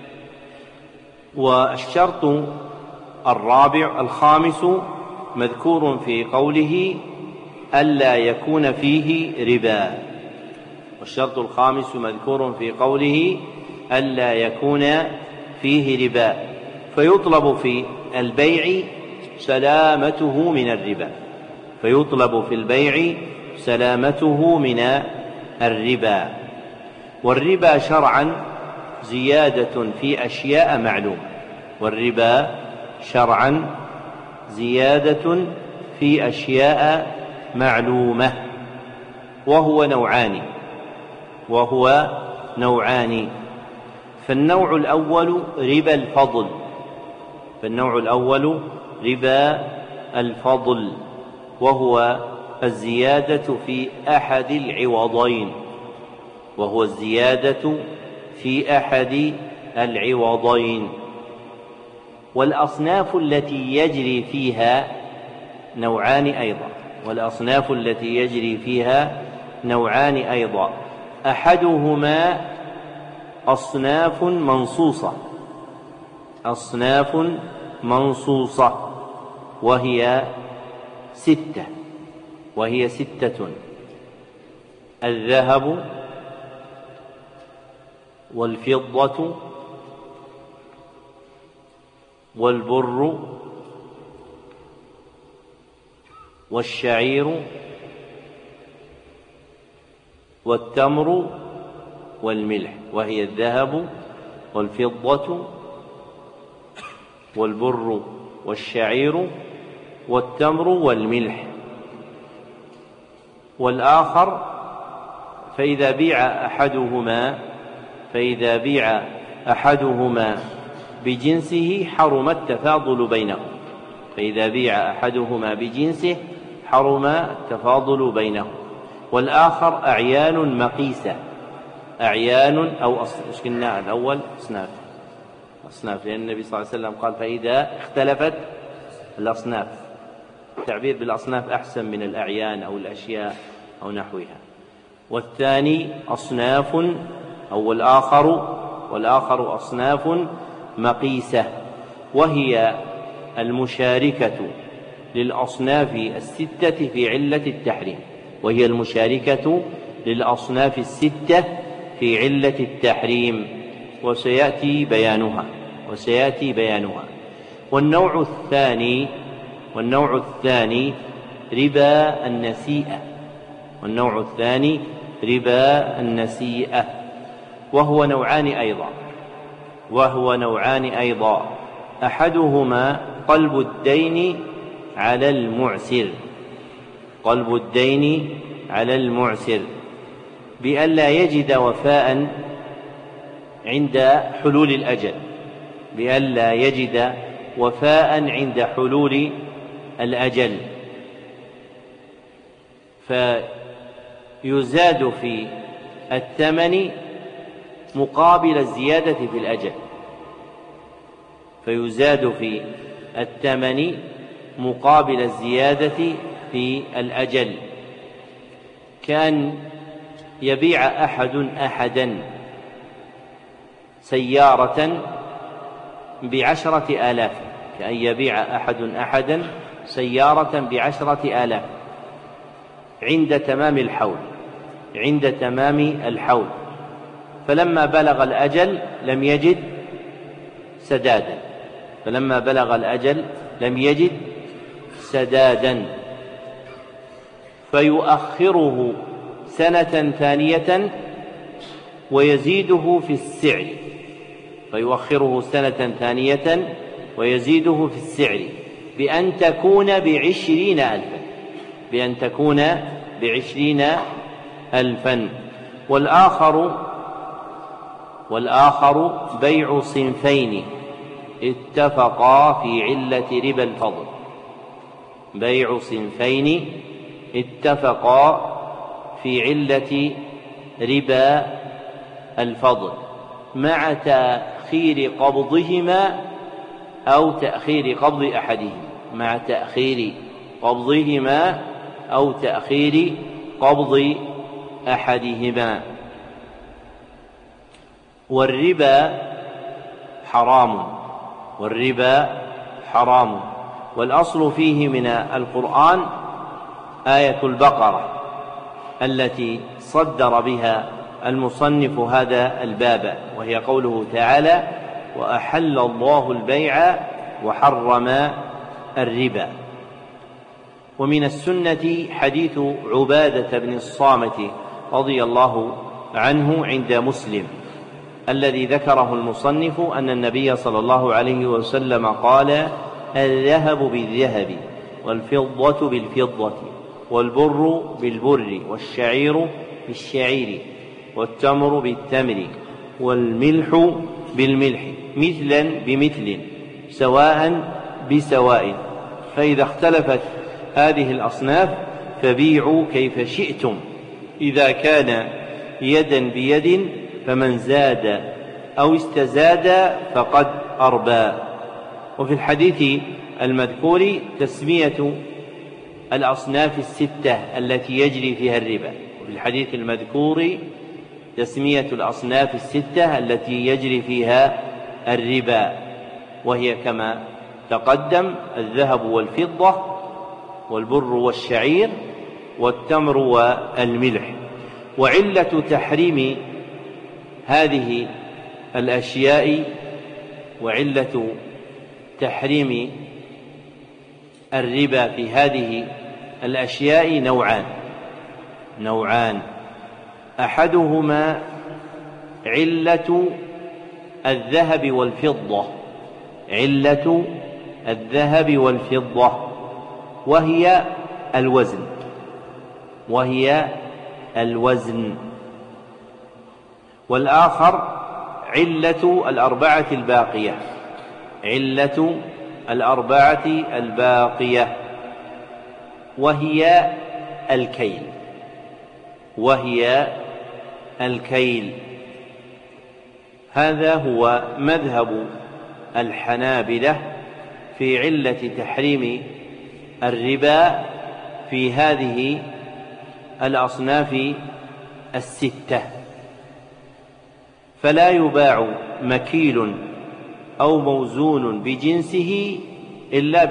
والشرط الخامس مذكور في قوله ألا يكون فيه ربا، فيطلب في البيع سلامته من الربا، فيطلب في البيع سلامته من الربا. والربا شرعا زيادة في أشياء معلومة، والربا شرعا زيادة في أشياء معلومة، وهو نوعان. فالنوع الأول ربا الفضل، وهو الزيادة في أحد العوضين. والأصناف التي يجري فيها نوعان أيضا. أحدهما أصناف منصوصة وهي 6، الذهب والفضة والبر والشعير والتمر والملح، وهي الذهب والفضة والبر والشعير والتمر والملح. والآخر فإذا بيع أحدهما بجنسه حرم التفاضل بينهم. والآخر أعيان مقيسة، أو قلنا الأول أصناف، لأن النبي صلى الله عليه وسلم قال فإذا اختلفت الأصناف. التعبير بالأصناف أحسن من الأعيان أو الأشياء أو نحوها. والثاني والآخر أصناف مقيسة، وهي المشاركة للأصناف الستة في علة التحريم، وسيأتي بيانها. والنوع الثاني ربا النسيئة، وهو نوعان أيضا. أحدهما قلب الدين على المعسر بألا يجد وفاء عند حلول الأجل، فيزاد في الثمن مقابل الزيادة في الأجل. كان يبيع أحدا سيارة ب10,000، كأن يبيع أحدا سيارة ب10,000 عند تمام الحول، فلما بلغ الأجل لم يجد سدادا، فيؤخره سنة ثانية ويزيده في السعر بأن تكون ب20,000. والآخر بيع صنفين اتفقا في علة ربا الفضل مع تأخير قبضهما أو تأخير قبض أحدهما. والربا حرام، والأصل فيه من القرآن آية البقرة التي صدر بها المصنف هذا الباب، وهي قوله تعالى: وأحل الله البيع وحرم الربا. ومن السنة حديث عبادة بن الصامت رضي الله عنه عند مسلم الذي ذكره المصنف أن النبي صلى الله عليه وسلم قال: الذهب بالذهب والفضة بالفضة والبر بالبر والشعير بالشعير والتمر بالتمر والملح بالملح مثلا بمثل سواء بسواء، فإذا اختلفت هذه الأصناف فبيعوا كيف شئتم، إذا كان يدا بيد فمن زاد أو استزاد فقد أربى. وفي الحديث المذكور تسمية الأصناف الستة التي يجري فيها الربا، وفي الحديث المذكور تسمية الأصناف الستة التي يجري فيها الربا، وهي كما تقدم: الذهب والفضة والبر والشعير والتمر والملح. وعلة تحريم هذه الأشياء وعلة تحريم الربا في هذه الأشياء نوعان: أحدهما علة الذهب والفضة، وهي الوزن، والآخر علة الأربعة الباقية وهي الكيل. هذا هو مذهب الحنابلة في علة تحريم الربا في هذه الأصناف الستة. فلا يباع مكيل أو موزون بجنسه إلا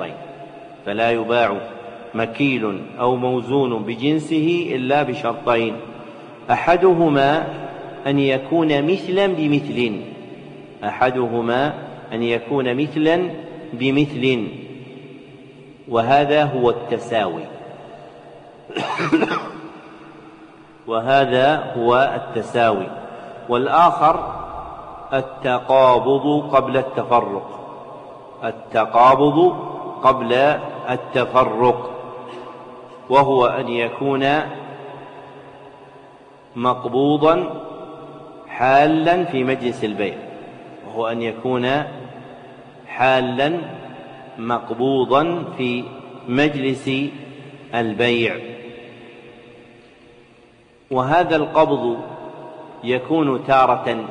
بشرطين: أحدهما أن يكون مثلا بمثل، وهذا هو التساوي، والآخر التقابض قبل التفرق، وهو أن يكون مقبوضا حالا في مجلس البيع، مقبوضا في مجلس البيع. وهذا القبض يكون تارة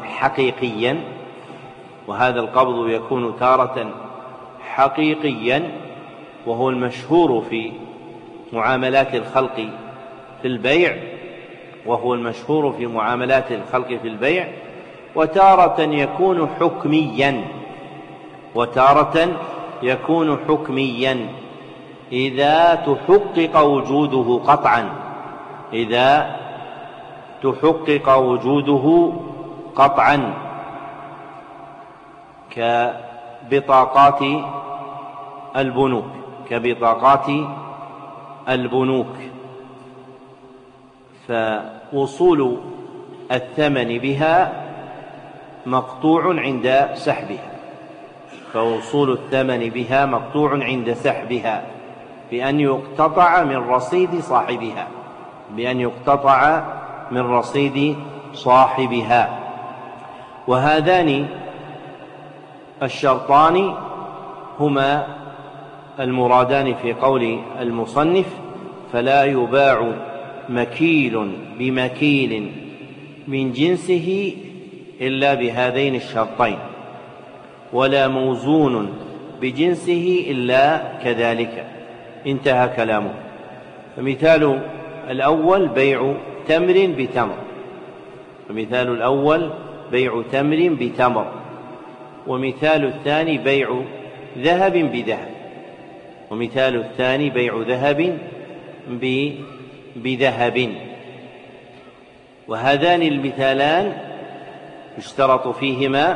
حقيقيا، وهو المشهور في معاملات الخلق في البيع، وتارة يكون حكميا إذا تحقق وجوده قطعا كبطاقات البنوك، فوصول الثمن بها مقطوع عند سحبها بأن يقتطع من رصيد صاحبها. وهذان الشرطان هما المرادان في قول المصنف: فلا يباع مكيل بمكيل من جنسه إلا بهذين الشرطين، ولا موزون بجنسه إلا كذلك. انتهى كلامه. فمثال الأول بيع تمر بتمر، ومثال الثاني بيع ذهب بذهب، وهذان المثالان يشترط فيهما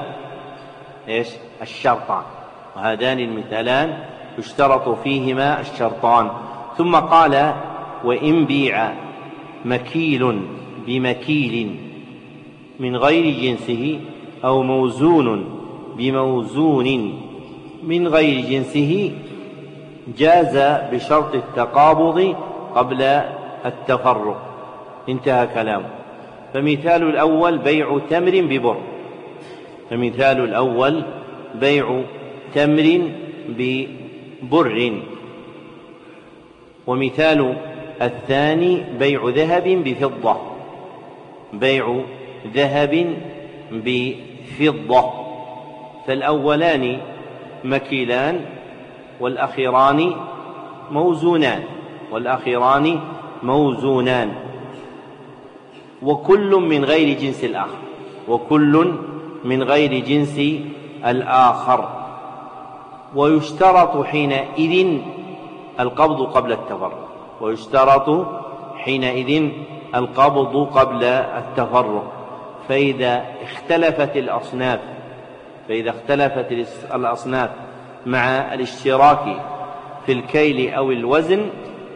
الشرطان، ثم قال: وإن بيع مكيل بمكيل من غير جنسه أو موزون بموزون من غير جنسه جاز بشرط التقابض قبل التفرق. انتهى كلامه. فمثال الأول بيع تمر ببر، فمثال الأول بيع تمر ببر. ومثال الثاني بيع ذهب بفضة، بيع ذهب بفضة. فالأولان مكيلان والأخيران موزونان، وكل من غير جنس الآخر، وكل من غير جنس الآخر. ويشترط حينئذ القبض قبل التفرق، ويشترط حينئذ القبض قبل التفرق. فإذا اختلفت الأصناف مع الاشتراك في الكيل أو الوزن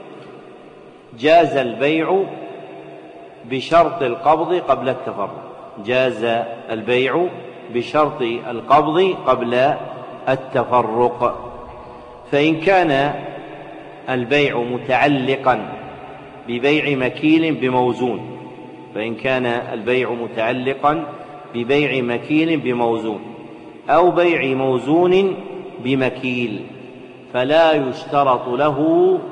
جاز البيع بشرط القبض قبل التفرق، جاز البيع بشرط القبض قبل التفرق. فإن كان البيع متعلقا ببيع مكيل بموزون، فإن كان البيع متعلقا ببيع مكيل بموزون أو بيع موزون بمكيل فلا يشترط له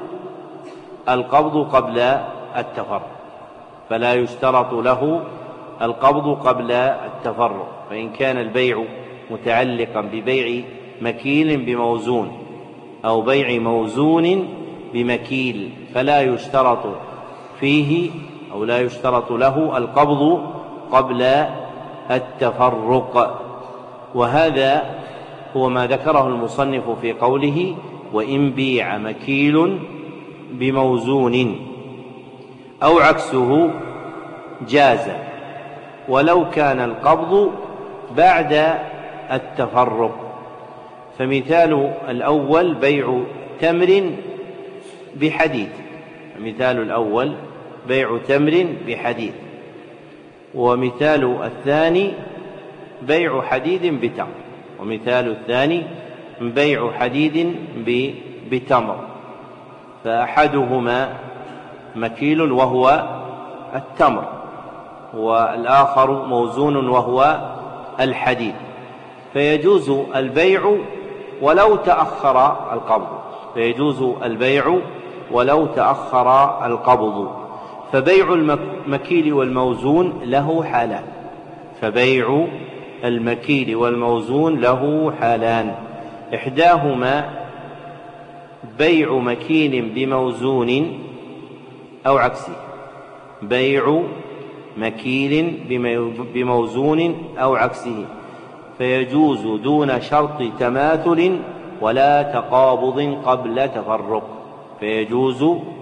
القبض قبل التفرق، فلا يشترط له القبض قبل التفرق. فإن كان البيع متعلقا ببيع مكيل بموزون أو بيع موزون بمكيل فلا يشترط فيه أو لا يشترط له القبض قبل التفرق. وهذا هو ما ذكره المصنف في قوله: وإن بيع مكيل بموزون أو عكسه جاز ولو كان القبض بعد التفرق. فمثال الأول بيع تمر بحديد، مثال الأول بيع تمر بحديد. ومثال الثاني بيع حديد بتمر، ومثال الثاني بيع حديد بتمر. فأحدهما مكيل وهو التمر، والآخر موزون وهو الحديد، فيجوز البيع ولو تأخر القبض، فيجوز البيع ولو تأخر القبض. فبيع المكيل والموزون له حالان، فبيع المكيل والموزون له حالان، إحداهما بيع مكيل بموزون أو عكسه، بيع مكيل بموزون أو عكسه، فيجوز دون شرط تماثل ولا تقابض قبل تفرق، فيجوز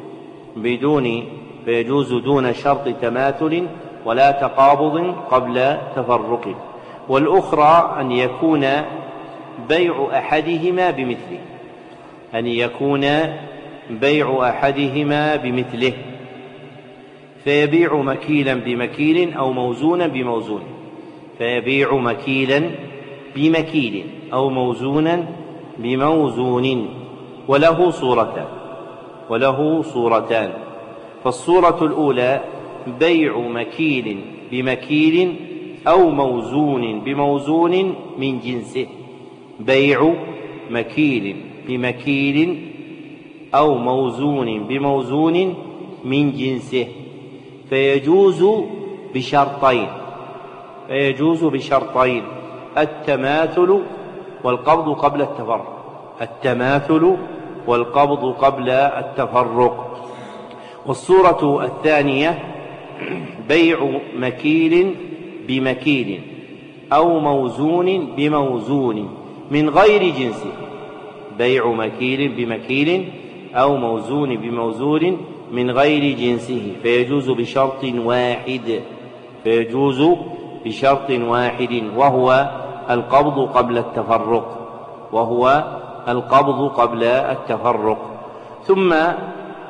دون شرط تماثل ولا تقابض قبل تفرق. والأخرى أن يكون بيع أحدهما بمثله، أن يكون بيع أحدهما بمثله، فيبيع مكيلا بمكيل أو موزونا بموزون، فيبيع مكيلا بمكيل أو موزونا بموزون، وله صورتان. فالصورة الأولى بيع مكيل بمكيل أو موزون بموزون من جنسه، بيع مكيل بمكيل أو موزون بموزون من جنسه، فيجوز بشرطين: التماثل والقبض قبل التفرق، التماثل والقبض قبل التفرق. والصورة الثانية بيع مكيل بمكيل أو موزون بموزون من غير جنسه، بيع مكيل بمكيل أو موزون بموزون من غير جنسه، فيجوز بشرط واحد وهو القبض قبل التفرق. ثم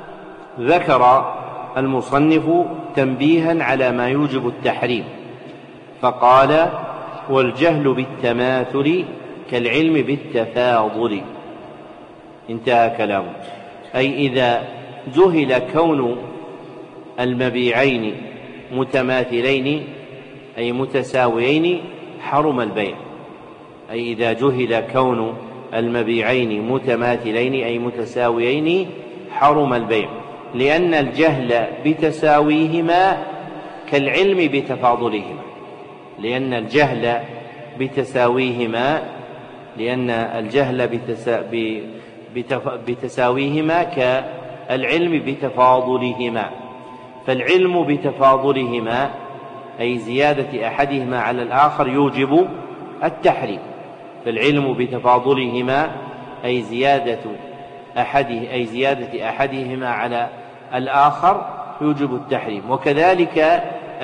ذكر المصنف تنبيها على ما يوجب التحريم فقال: والجهل بالتماثل كالعلم بالتفاضل. انتهى كلامه. أي إذا جهل كون المبيعين متماثلين أي متساويين حرم البيع. أي إذا جهل كون المبيعين متماثلين أي متساويين حرم البيع، لأن الجهل بتساويهما كالعلم بتفاضلهما. لأن الجهل بتساويهما كالعلم بتفاضلهما. فالعلم بتفاضلهما أي زيادة أحدهما على الآخر يوجب التحريم. فالعلم بتفاضلهما أي زيادة أحدهما على الآخر يوجب التحريم. وكذلك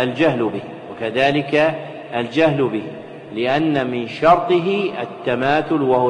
الجهل به لأن من شرطه التماثل وهو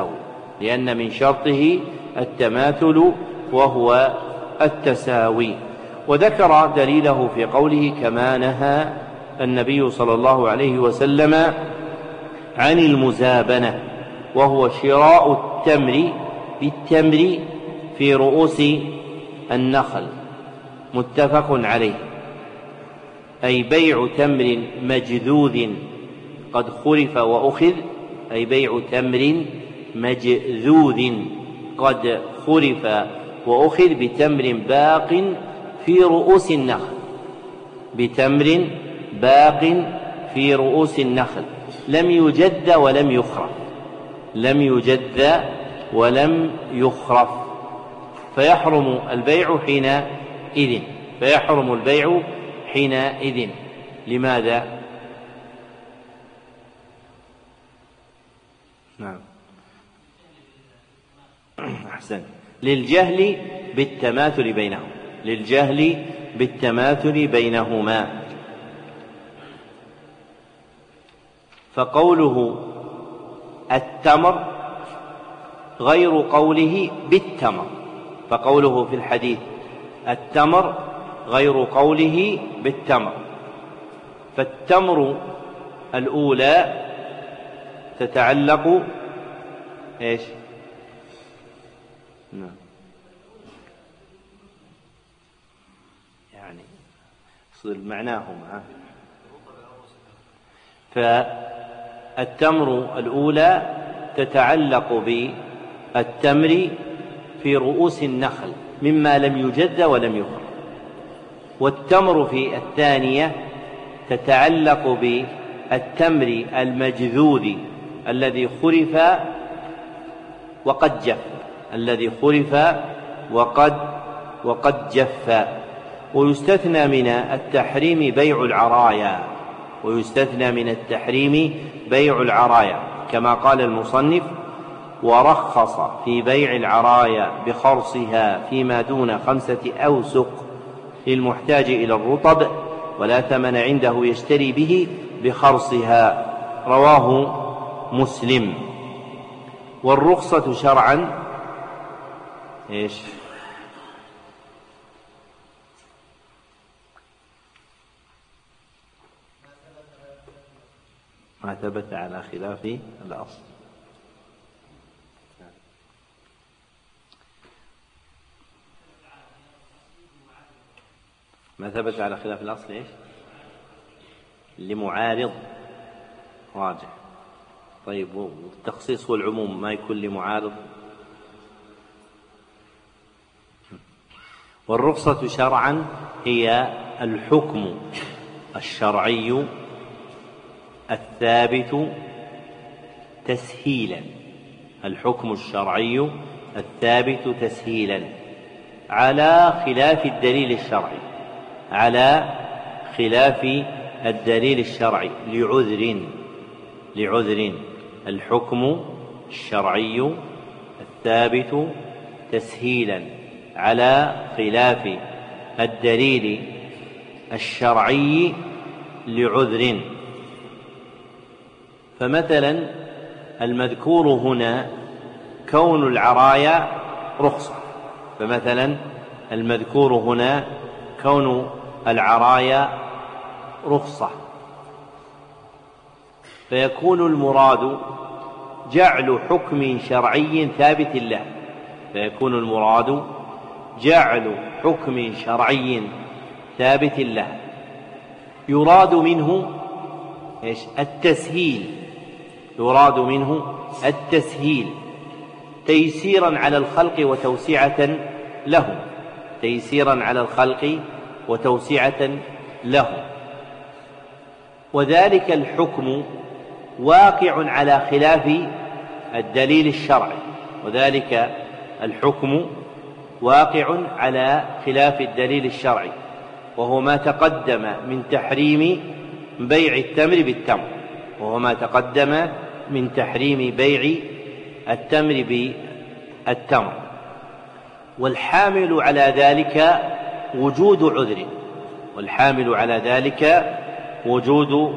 التساوي. وذكر دليله في قوله: كما نهى النبي صلى الله عليه وسلم عن المزابنة، وهو شراء التمر بالتمر في رؤوس النخل. متفق عليه. أي بيع تمر مجذوذ قد خلف وأخذ، أي بيع تمر مجذوذ قد خلف وأخذ بتمر باق في رؤوس النخل لم يجد ولم يخرف فيحرم البيع حينئذ. لماذا؟ نعم، أحسن. للجهل بالتماثل بينهما. فقوله التمر غير قوله بالتمر، فقوله في الحديث التمر غير قوله بالتمر. فالتمر الأولى تتعلق إيش؟ نعم، يعني معناهما. فالتمر الأولى تتعلق بالتمر في رؤوس النخل مما لم يجد ولم يخرج. والتمر في الثانية تتعلق بالتمر المجذوذ الذي خلف وقد جف. ويستثنى من التحريم بيع العرايا كما قال المصنف: ورخص في بيع العرايا بخرصها فيما دون 5 أوسق للمحتاج إلى الرطب، ولا ثمن عنده يشتري به بخرصها. رواه مسلم. والرخصة شرعا إيش؟ ما ثبت على خلاف الأصل. ما ثبت على خلاف الأصل إيش؟ لمعارض راجع. طيب، والتخصيص والعموم ما يكون لمعارض؟ والرخصة شرعا هي الحكم الشرعي الثابت تسهيلا، على خلاف الدليل الشرعي لعذر. الحكم الشرعي الثابت تسهيلا على خلاف الدليل الشرعي لعذر. فمثلا المذكور هنا كون العرايا رخصة، فمثلا المذكور هنا كون العرايا رخصة، فيكون المراد جعل حكم شرعي ثابت له، فيكون المراد جعل حكم شرعي ثابت له يراد منه التسهيل، يراد منه التسهيل تيسيرا على الخلق وتوسعة له، تيسيرا على الخلق وتوسعة له. وذلك الحكم واقع على خلاف الدليل الشرعي، وذلك الحكم واقع على خلاف الدليل الشرعي، وهو ما تقدم من تحريم بيع التمر بالتمر، وهو ما تقدم من تحريم بيع التمر بالتمر. والحامل على ذلك وجود عذر، والحامل على ذلك وجود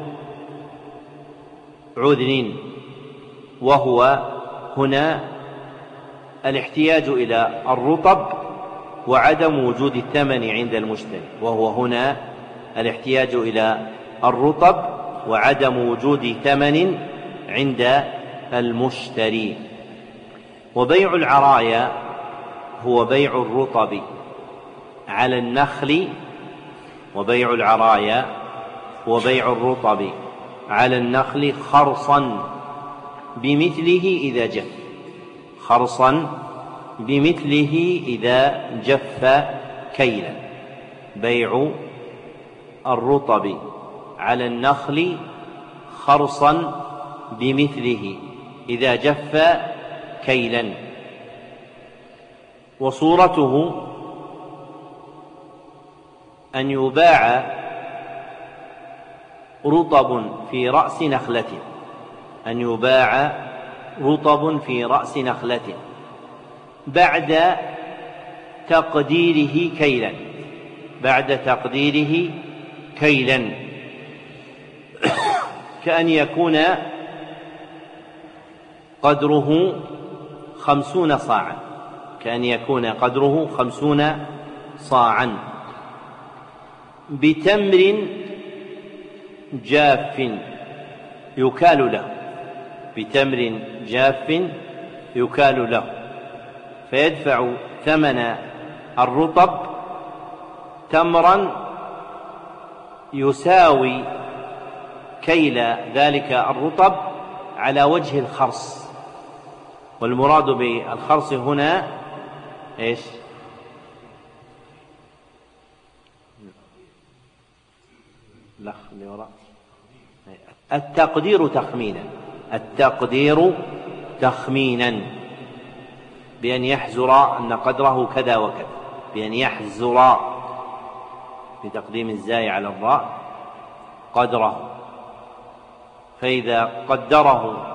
عذر، وهو هنا الاحتياج إلى الرطب وعدم وجود الثمن عند المشتري، وهو هنا الاحتياج إلى الرطب وعدم وجود ثمن عند المشتري. وبيع العرايا هو بيع الرطب على النخل، وبيع العرايا وبيع الرطب على النخل خرصا بمثله إذا جف، خرصا بمثله إذا جف كيلا. بيع الرطب على النخل خرصا بمثله إذا جف كيلا. وصورته أن يباع رطب في رأس نخلة، أن يباع رطب في رأس نخلة بعد تقديره كيلا، بعد تقديره كيلا، كأن يكون قدره 50 صاعا، كأن يكون قدره 50 صاعا بتمر جاف يكال له، بتمر جاف يكال له، فيدفع ثمن الرطب تمرا يساوي كيل ذلك الرطب على وجه الخرص. والمراد بالخرص هنا ايش؟ التقدير تخمينا، التقدير تخمينا بأن يحزر أن قدره كذا وكذا، بأن يحزر بتقديم الزاي على الراء قدره، فإذا قدره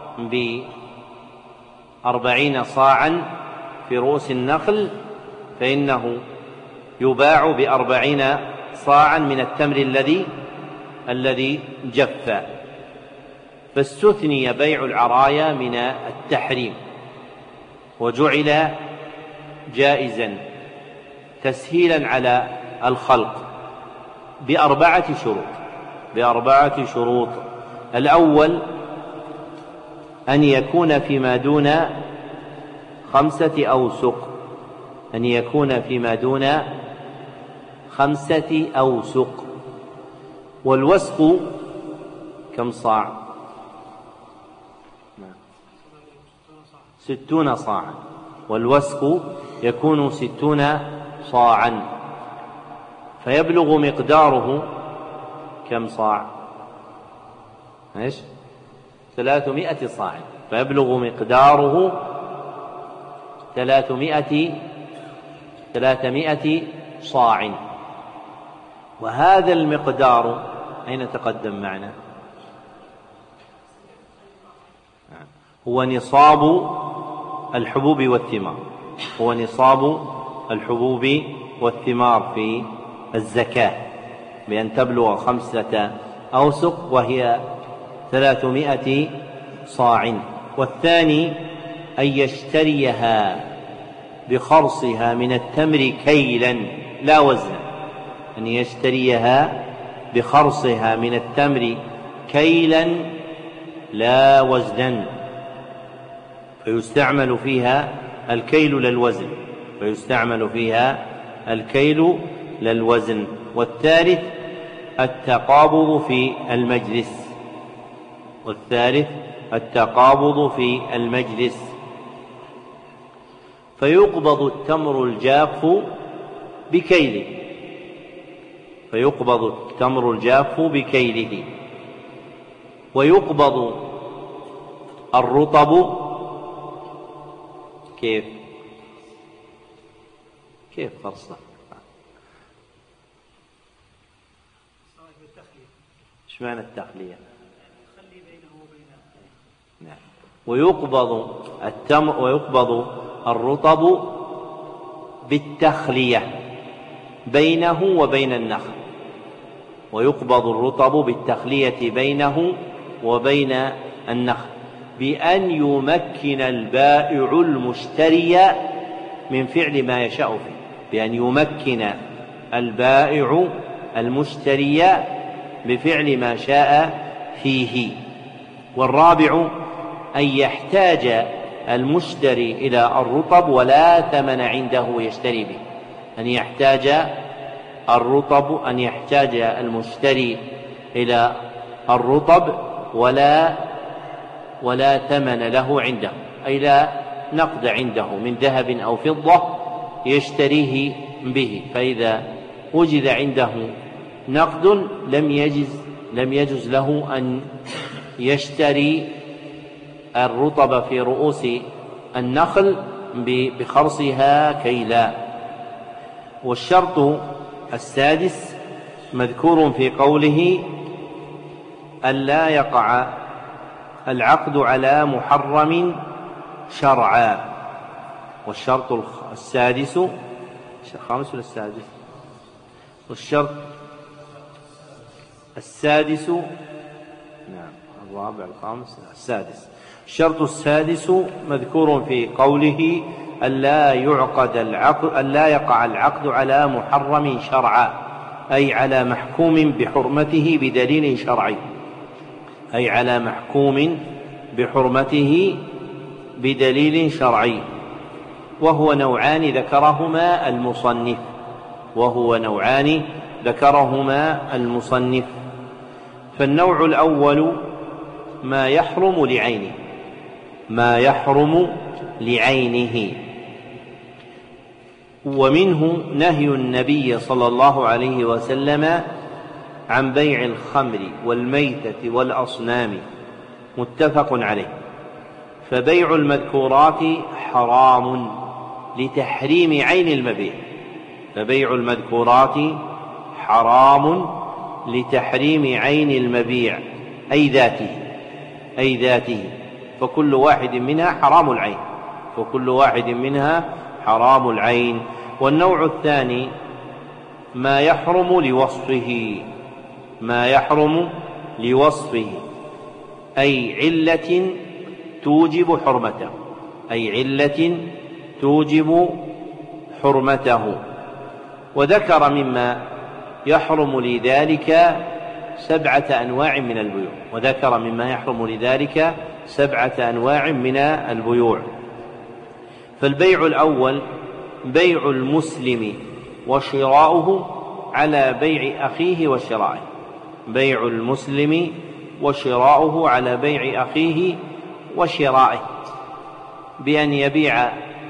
ب40 صاعا في رؤوس النخل فإنه يباع ب40 صاعا من التمر الذي جف. فاستثني بيع العرايا من التحريم وجعل جائزا تسهيلا على الخلق بأربعة شروط. الأول أن يكون فيما دون 5 أوسق، أن يكون فيما دون 5 أوسق. والوسق كم صاع؟ 60 صاعا، والوسق يكون 60 صاعا، فيبلغ مقداره كم صاع؟ 300 صاع، فيبلغ مقداره 300 صاع. وهذا المقدار أين تقدم معنا؟ هو نصاب الحبوب والثمار، هو نصاب الحبوب والثمار في الزكاة، بأن تبلغ 5 أوسق وهي 300 صاع. والثاني أن يشتريها بخرصها من التمر كيلا لا وزنا، أن يشتريها بخرصها من التمر كيلا لا وزنا، فيستعمل فيها الكيل للوزن، فيستعمل فيها الكيل للوزن. والثالث التقابض في المجلس، والثالث التقابض في المجلس. فيقبض التمر الجاف بكيله، فيقبض التمر الجاف بكيله. ويقبض الرطب كيف خرصه؟ ايش معنى التخلية؟ نعم. ويقبض الرطب بالتخلية بينه وبين النخل، ويقبض الرطب بالتخلية بينه وبين النخل بأن يمكن البائع المشتري من فعل ما يشاء فيه، بأن يمكن البائع المشتري بفعل ما شاء فيه. والرابع أن يحتاج المشتري إلى الرطب ولا ثمن عنده يشتري به، أن يحتاج المشتري إلى الرطب ولا ثمن له عنده، أي لا نقد عنده من ذهب أو فضة يشتريه به. فإذا وجد عنده نقد لم يجز له أن يشتري الرطب في رؤوس النخل بخرصها كيلا. والشرط السادس مذكور في قوله ألا يقع العقد على محرم شرعا. والشرط السادس، الخامس ولا السادس؟ والشرط السادس، نعم الرابع الخامس السادس. الشرط السادس مذكور في قوله ألا يقع العقد على محرم شرعا، أي على محكوم بحرمته بدليل شرعي، أي على محكوم بحرمته بدليل شرعي. وهو نوعان ذكرهما المصنف. فالنوع الأول ما يحرم لعينه، ومنه نهي النبي صلى الله عليه وسلم عن بيع الخمر والميتة والأصنام، متفق عليه. فبيع المذكورات حرام لتحريم عين المبيع، فبيع المذكورات حرام لتحريم عين المبيع أي ذاته، فكل واحد منها حرام العين. والنوع الثاني ما يحرم لوصفه، أي علة توجب حرمته. وذكر مما يحرم لذلك 7 أنواع من البيوع. فالبيع الأول بيع المسلم وشراؤه على بيع أخيه وشرائه، بأن يبيع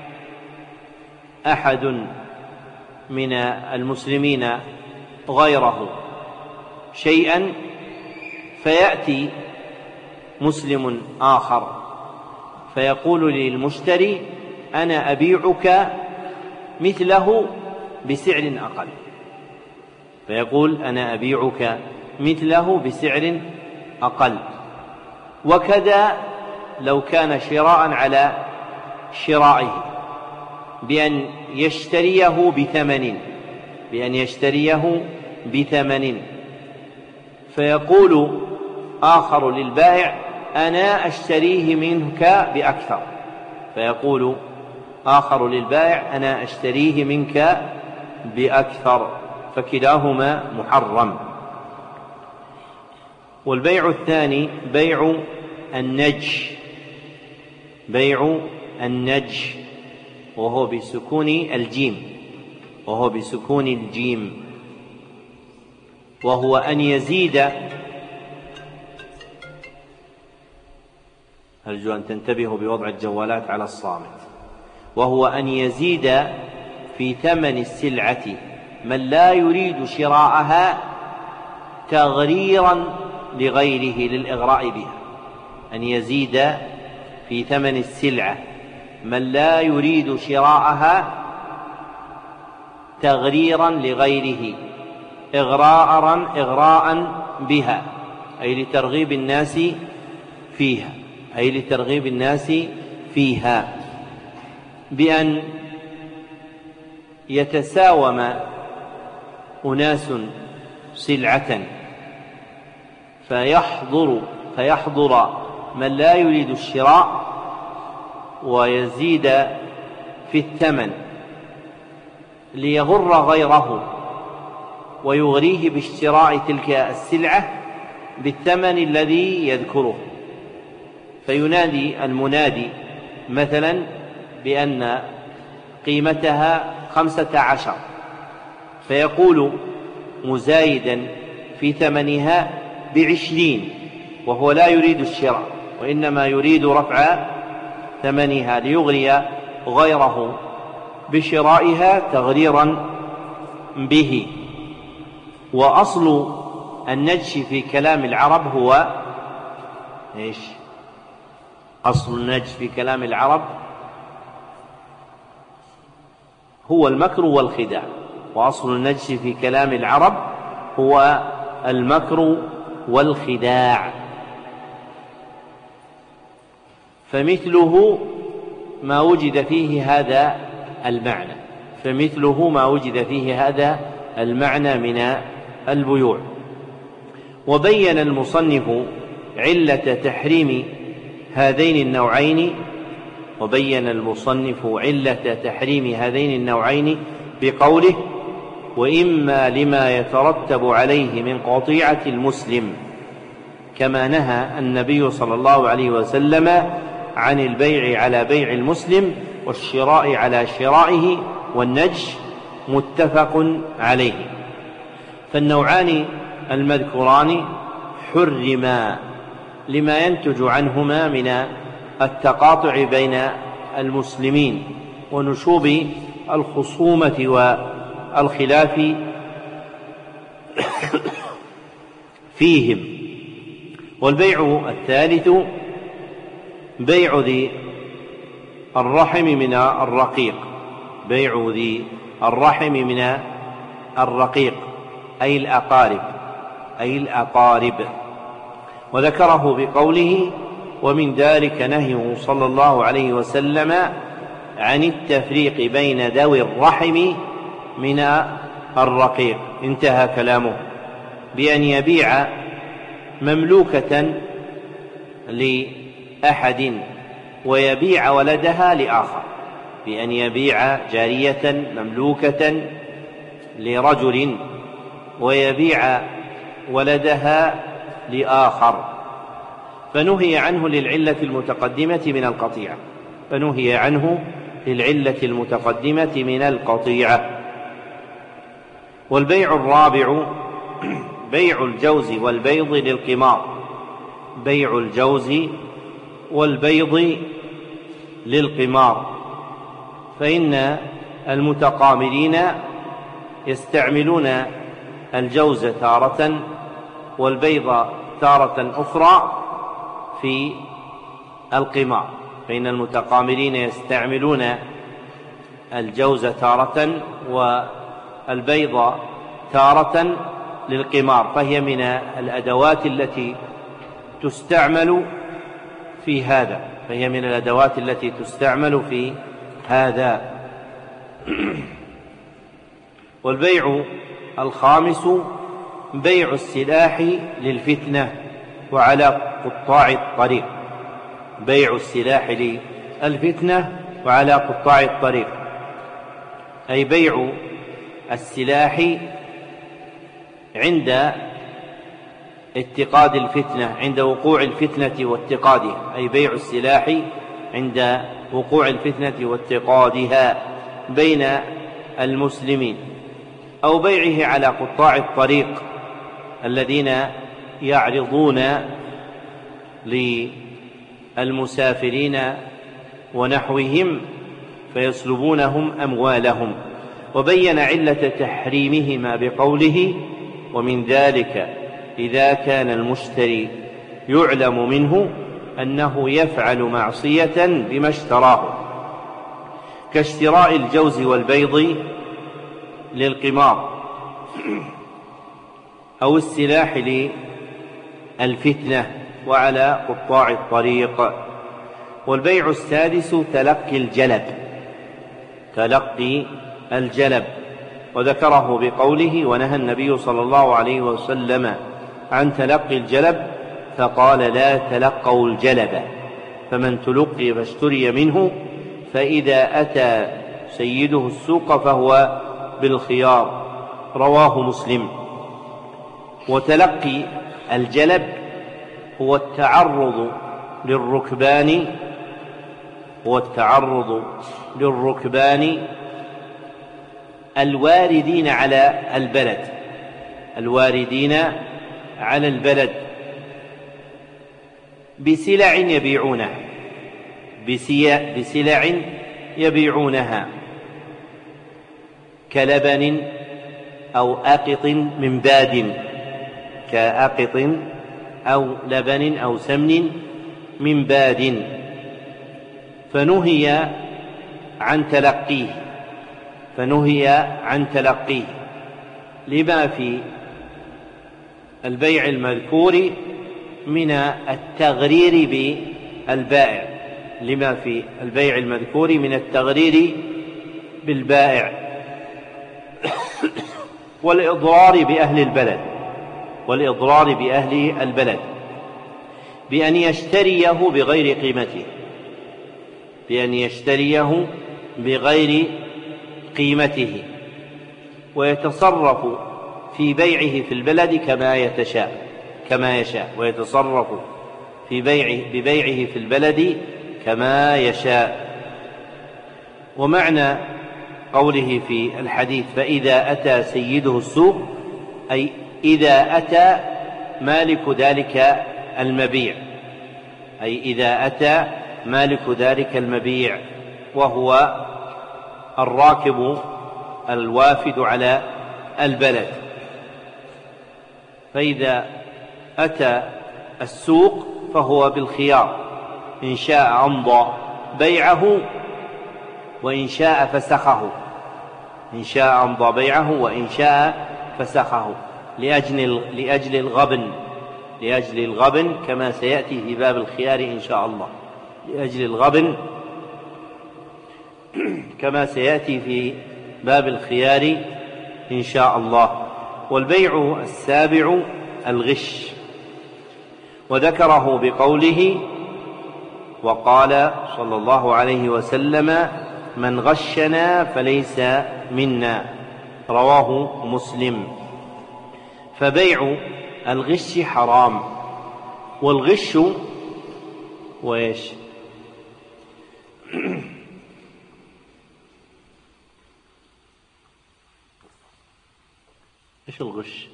أحد من المسلمين غيره شيئا، فيأتي مسلم آخر فيقول للمشتري أنا أبيعك مثله بسعر أقل، فيقول أنا أبيعك مثله بسعر أقل. وكذا لو كان شراء على شرائه، بأن يشتريه بثمن، فيقول آخر للبائع أنا أشتريه منك بأكثر، فيقول آخر للبائع أنا أشتريه منك بأكثر، فكلاهما محرم. والبيع الثاني بيع النجش، بيع النجش وهو بسكون الجيم، وهو أن يزيد، أرجو أن تنتبهوا بوضع الجوالات على الصامت، وهو أن يزيد في ثمن السلعة من لا يريد شراءها تغريرا لغيره للإغراء بها، أن يزيد في ثمن السلعة من لا يريد شراءها تغريرا لغيره إغراء بها، أي لترغيب الناس فيها، بأن يتساوم أناس سلعة فيحضر من لا يريد الشراء ويزيد في الثمن ليغر غيره ويغريه باشتراء تلك السلعة بالثمن الذي يذكره، فينادي المنادي مثلا بأن قيمتها 15، فيقول مزايدا في ثمنها ب20، وهو لا يريد الشراء وإنما يريد رفع ثمنها ليغري غيره بشرائها تغريرا به. وأصل النجش في كلام العرب هو إيش؟ أصل النجش في كلام العرب هو المكر والخداع، وأصل النجش في كلام العرب هو المكر والخداع، فمثله ما وجد فيه هذا المعنى من البيوع. وبين المصنف علة تحريم هذين النوعين بقوله: وإما لما يترتب عليه من قطيعة المسلم، كما نهى النبي صلى الله عليه وسلم عن البيع على بيع المسلم والشراء على شرائه والنجش، متفق عليه. فالنوعان المذكوران حرما لما ينتج عنهما من التقاطع بين المسلمين ونشوب الخصومة والخلاف فيهم. والبيع الثالث بيع ذي الرحم من الرقيق، أي الأقارب، وذكره بقوله: ومن ذلك نهيه صلى الله عليه وسلم عن التفريق بين ذوي الرحم من الرقيق. انتهى كلامه، بأن يبيع مملوكة لأحد ويبيع ولدها لآخر، بأن يبيع جارية مملوكة لرجل ويبيع ولدها لآخر، فنهي عنه للعلة المتقدمة من القطيعة. والبيع الرابع بيع الجوز والبيض للقمار، فإن المتقامرين يستعملون الجوز تارة والبيض تارة أخرى في القمار، فإن المتقامرين يستعملون الجوز تارة والبيض تارة للقمار، فهي من الأدوات التي تستعمل في هذا. والبيع الخامس بيع السلاح للفتنة وعلى قطاع الطريق، بيع السلاح للفتنة وعلى قطاع الطريق، أي بيع السلاح عند اتقاد الفتنة، عند وقوع الفتنة واتقادها، أي بيع السلاح عند وقوع الفتنة واتقادها بين المسلمين، أو بيعه على قطاع الطريق الذين يعرضون للمسافرين ونحوهم فيسلبونهم أموالهم. وبين علة تحريمهما بقوله: ومن ذلك إذا كان المشتري يعلم منه أنه يفعل معصية بما اشتراه، كاشتراء الجوز والبيض للقمار، أو السلاح للفتنة وعلى قطاع الطريق. والبيع السادس تلقي الجلب، وذكره بقوله: ونهى النبي صلى الله عليه وسلم عن تلقي الجلب، فقال: لا تلقوا الجلب، فمن تلقي فاشتري منه، فإذا أتى سيده السوق فهو بالخيار. رواه مسلم. وتلقي الجلب هو التعرض للركبان الواردين على البلد بسلع يبيعونها كلبن أو أقط من باد، كأقط أو لبن أو سمن من باد، فنهي عن تلقيه لما في البيع المذكور من التغرير بالبائع والإضرار بأهل البلد بأن يشتريه بغير قيمته ويتصرف في بيعه في البلد كما يشاء. ومعنى قوله في الحديث: فإذا أتى سيده السوق، أي إذا أتى مالك ذلك المبيع، وهو الراكب الوافد على البلد. فإذا أتى السوق فهو بالخيار، إن شاء أمضى بيعه وإن شاء فسخه، لأجل الغبن كما سيأتي في باب الخيار إن شاء الله، والبيع السابع الغش، وذكره بقوله: وقال صلى الله عليه وسلم: من غشنا فليس منا. رواه مسلم. فبيع الغش حرام. والغش وإيش؟ إيش الغش؟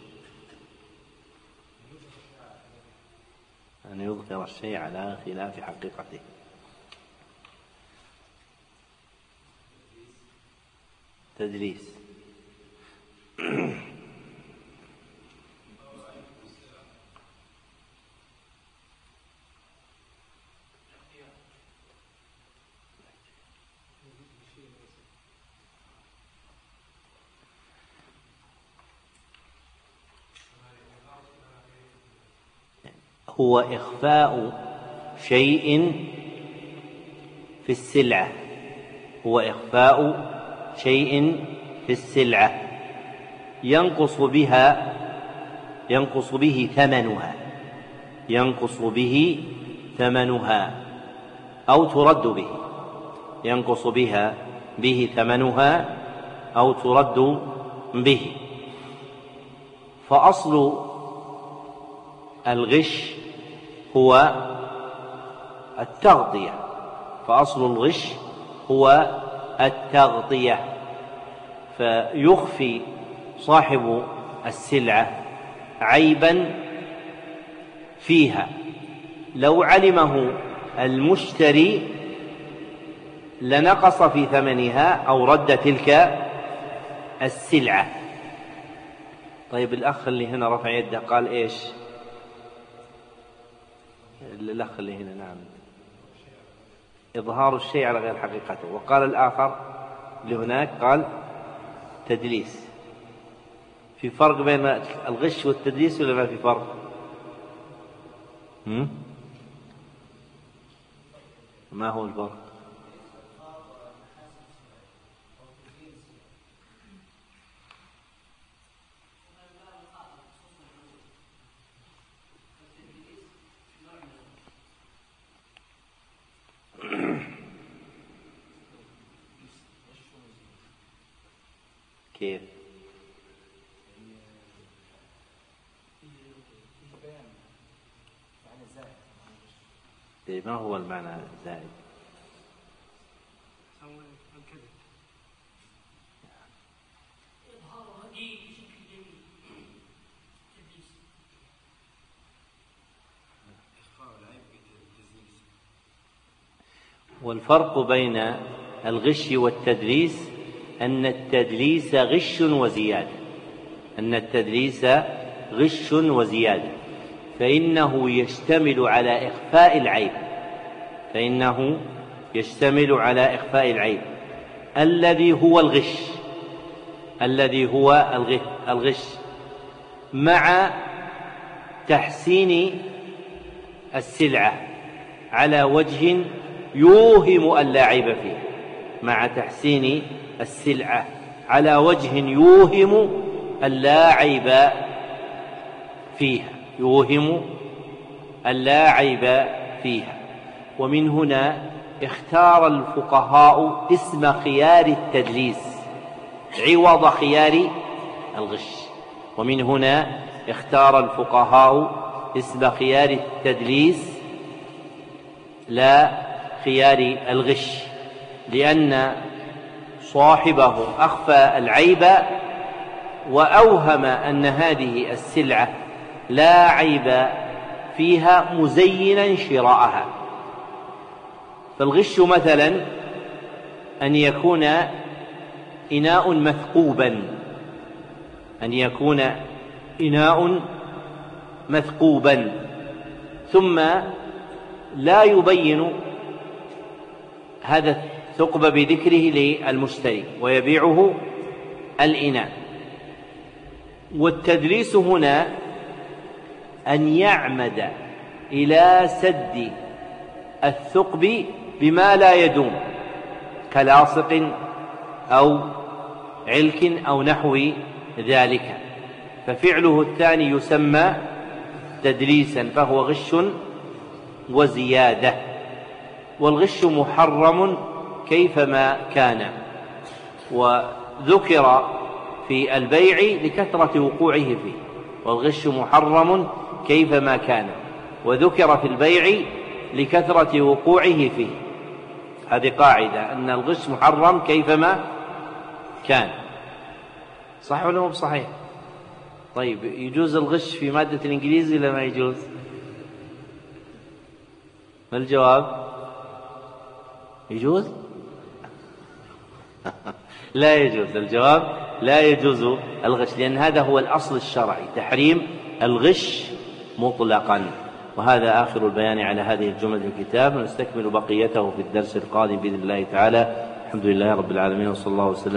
أن يظهر الشيء على خلاف حقيقته. تدليس. هو إخفاء شيء في السلعة ينقص به ثمنها أو ترد به، ينقص به ثمنها أو ترد به. فأصل الغش هو التغطية، فيخفي صاحب السلعة عيبا فيها لو علمه المشتري لنقص في ثمنها أو رد تلك السلعة. طيب الأخ اللي هنا رفع يده قال إيش؟ الأخ اللي هنا نعم، إظهار الشيء على غير حقيقته. وقال الآخر اللي هناك قال تدليس. في فرق بين الغش والتدليس ولا ما في فرق؟ ما هو الفرق؟ كيف؟ ما هو المعنى الزائد؟ والفرق بين الغش والتدليس أن التدليس غش وزيادة، فإنه يشتمل على إخفاء العيب الذي هو الغش مع تحسين السلعة على وجه يوهم أن لا عيب فيها. ومن هنا اختار الفقهاء اسم خيار التدليس عوض خيار الغش، لا خيار الغش، لأن صاحبه أخفى العيب وأوهم أن هذه السلعة لا عيب فيها مزينا شراءها. فالغش مثلا أن يكون إناء مثقوبا ثم لا يبين هذا الثقب بذكره للمشتري ويبيعه الإناء. والتدليس هنا أن يعمد إلى سد الثقب بما لا يدوم كلاصق أو علك أو نحو ذلك، ففعله الثاني يسمى تدليسا، فهو غش وزيادة. والغش محرم كيفما كان، وذكر في البيع لكثرة وقوعه فيه. والغش محرم كيفما كان، وذكر في البيع لكثرة وقوعه فيه. هذه قاعدة أن الغش محرم كيفما كان. صح ولا مو بصحيح؟ طيب يجوز الغش في مادة الإنجليزي ولا ما يجوز؟ ما الجواب؟ يجوز؟ لا يجوز. الجواب لا يجوز الغش، لأن هذا هو الأصل الشرعي، تحريم الغش مطلقا. وهذا آخر البيان على هذه الجملة في الكتاب، ونستكمل بقيته في الدرس القادم بإذن الله تعالى. الحمد لله رب العالمين، وصلى الله وسلم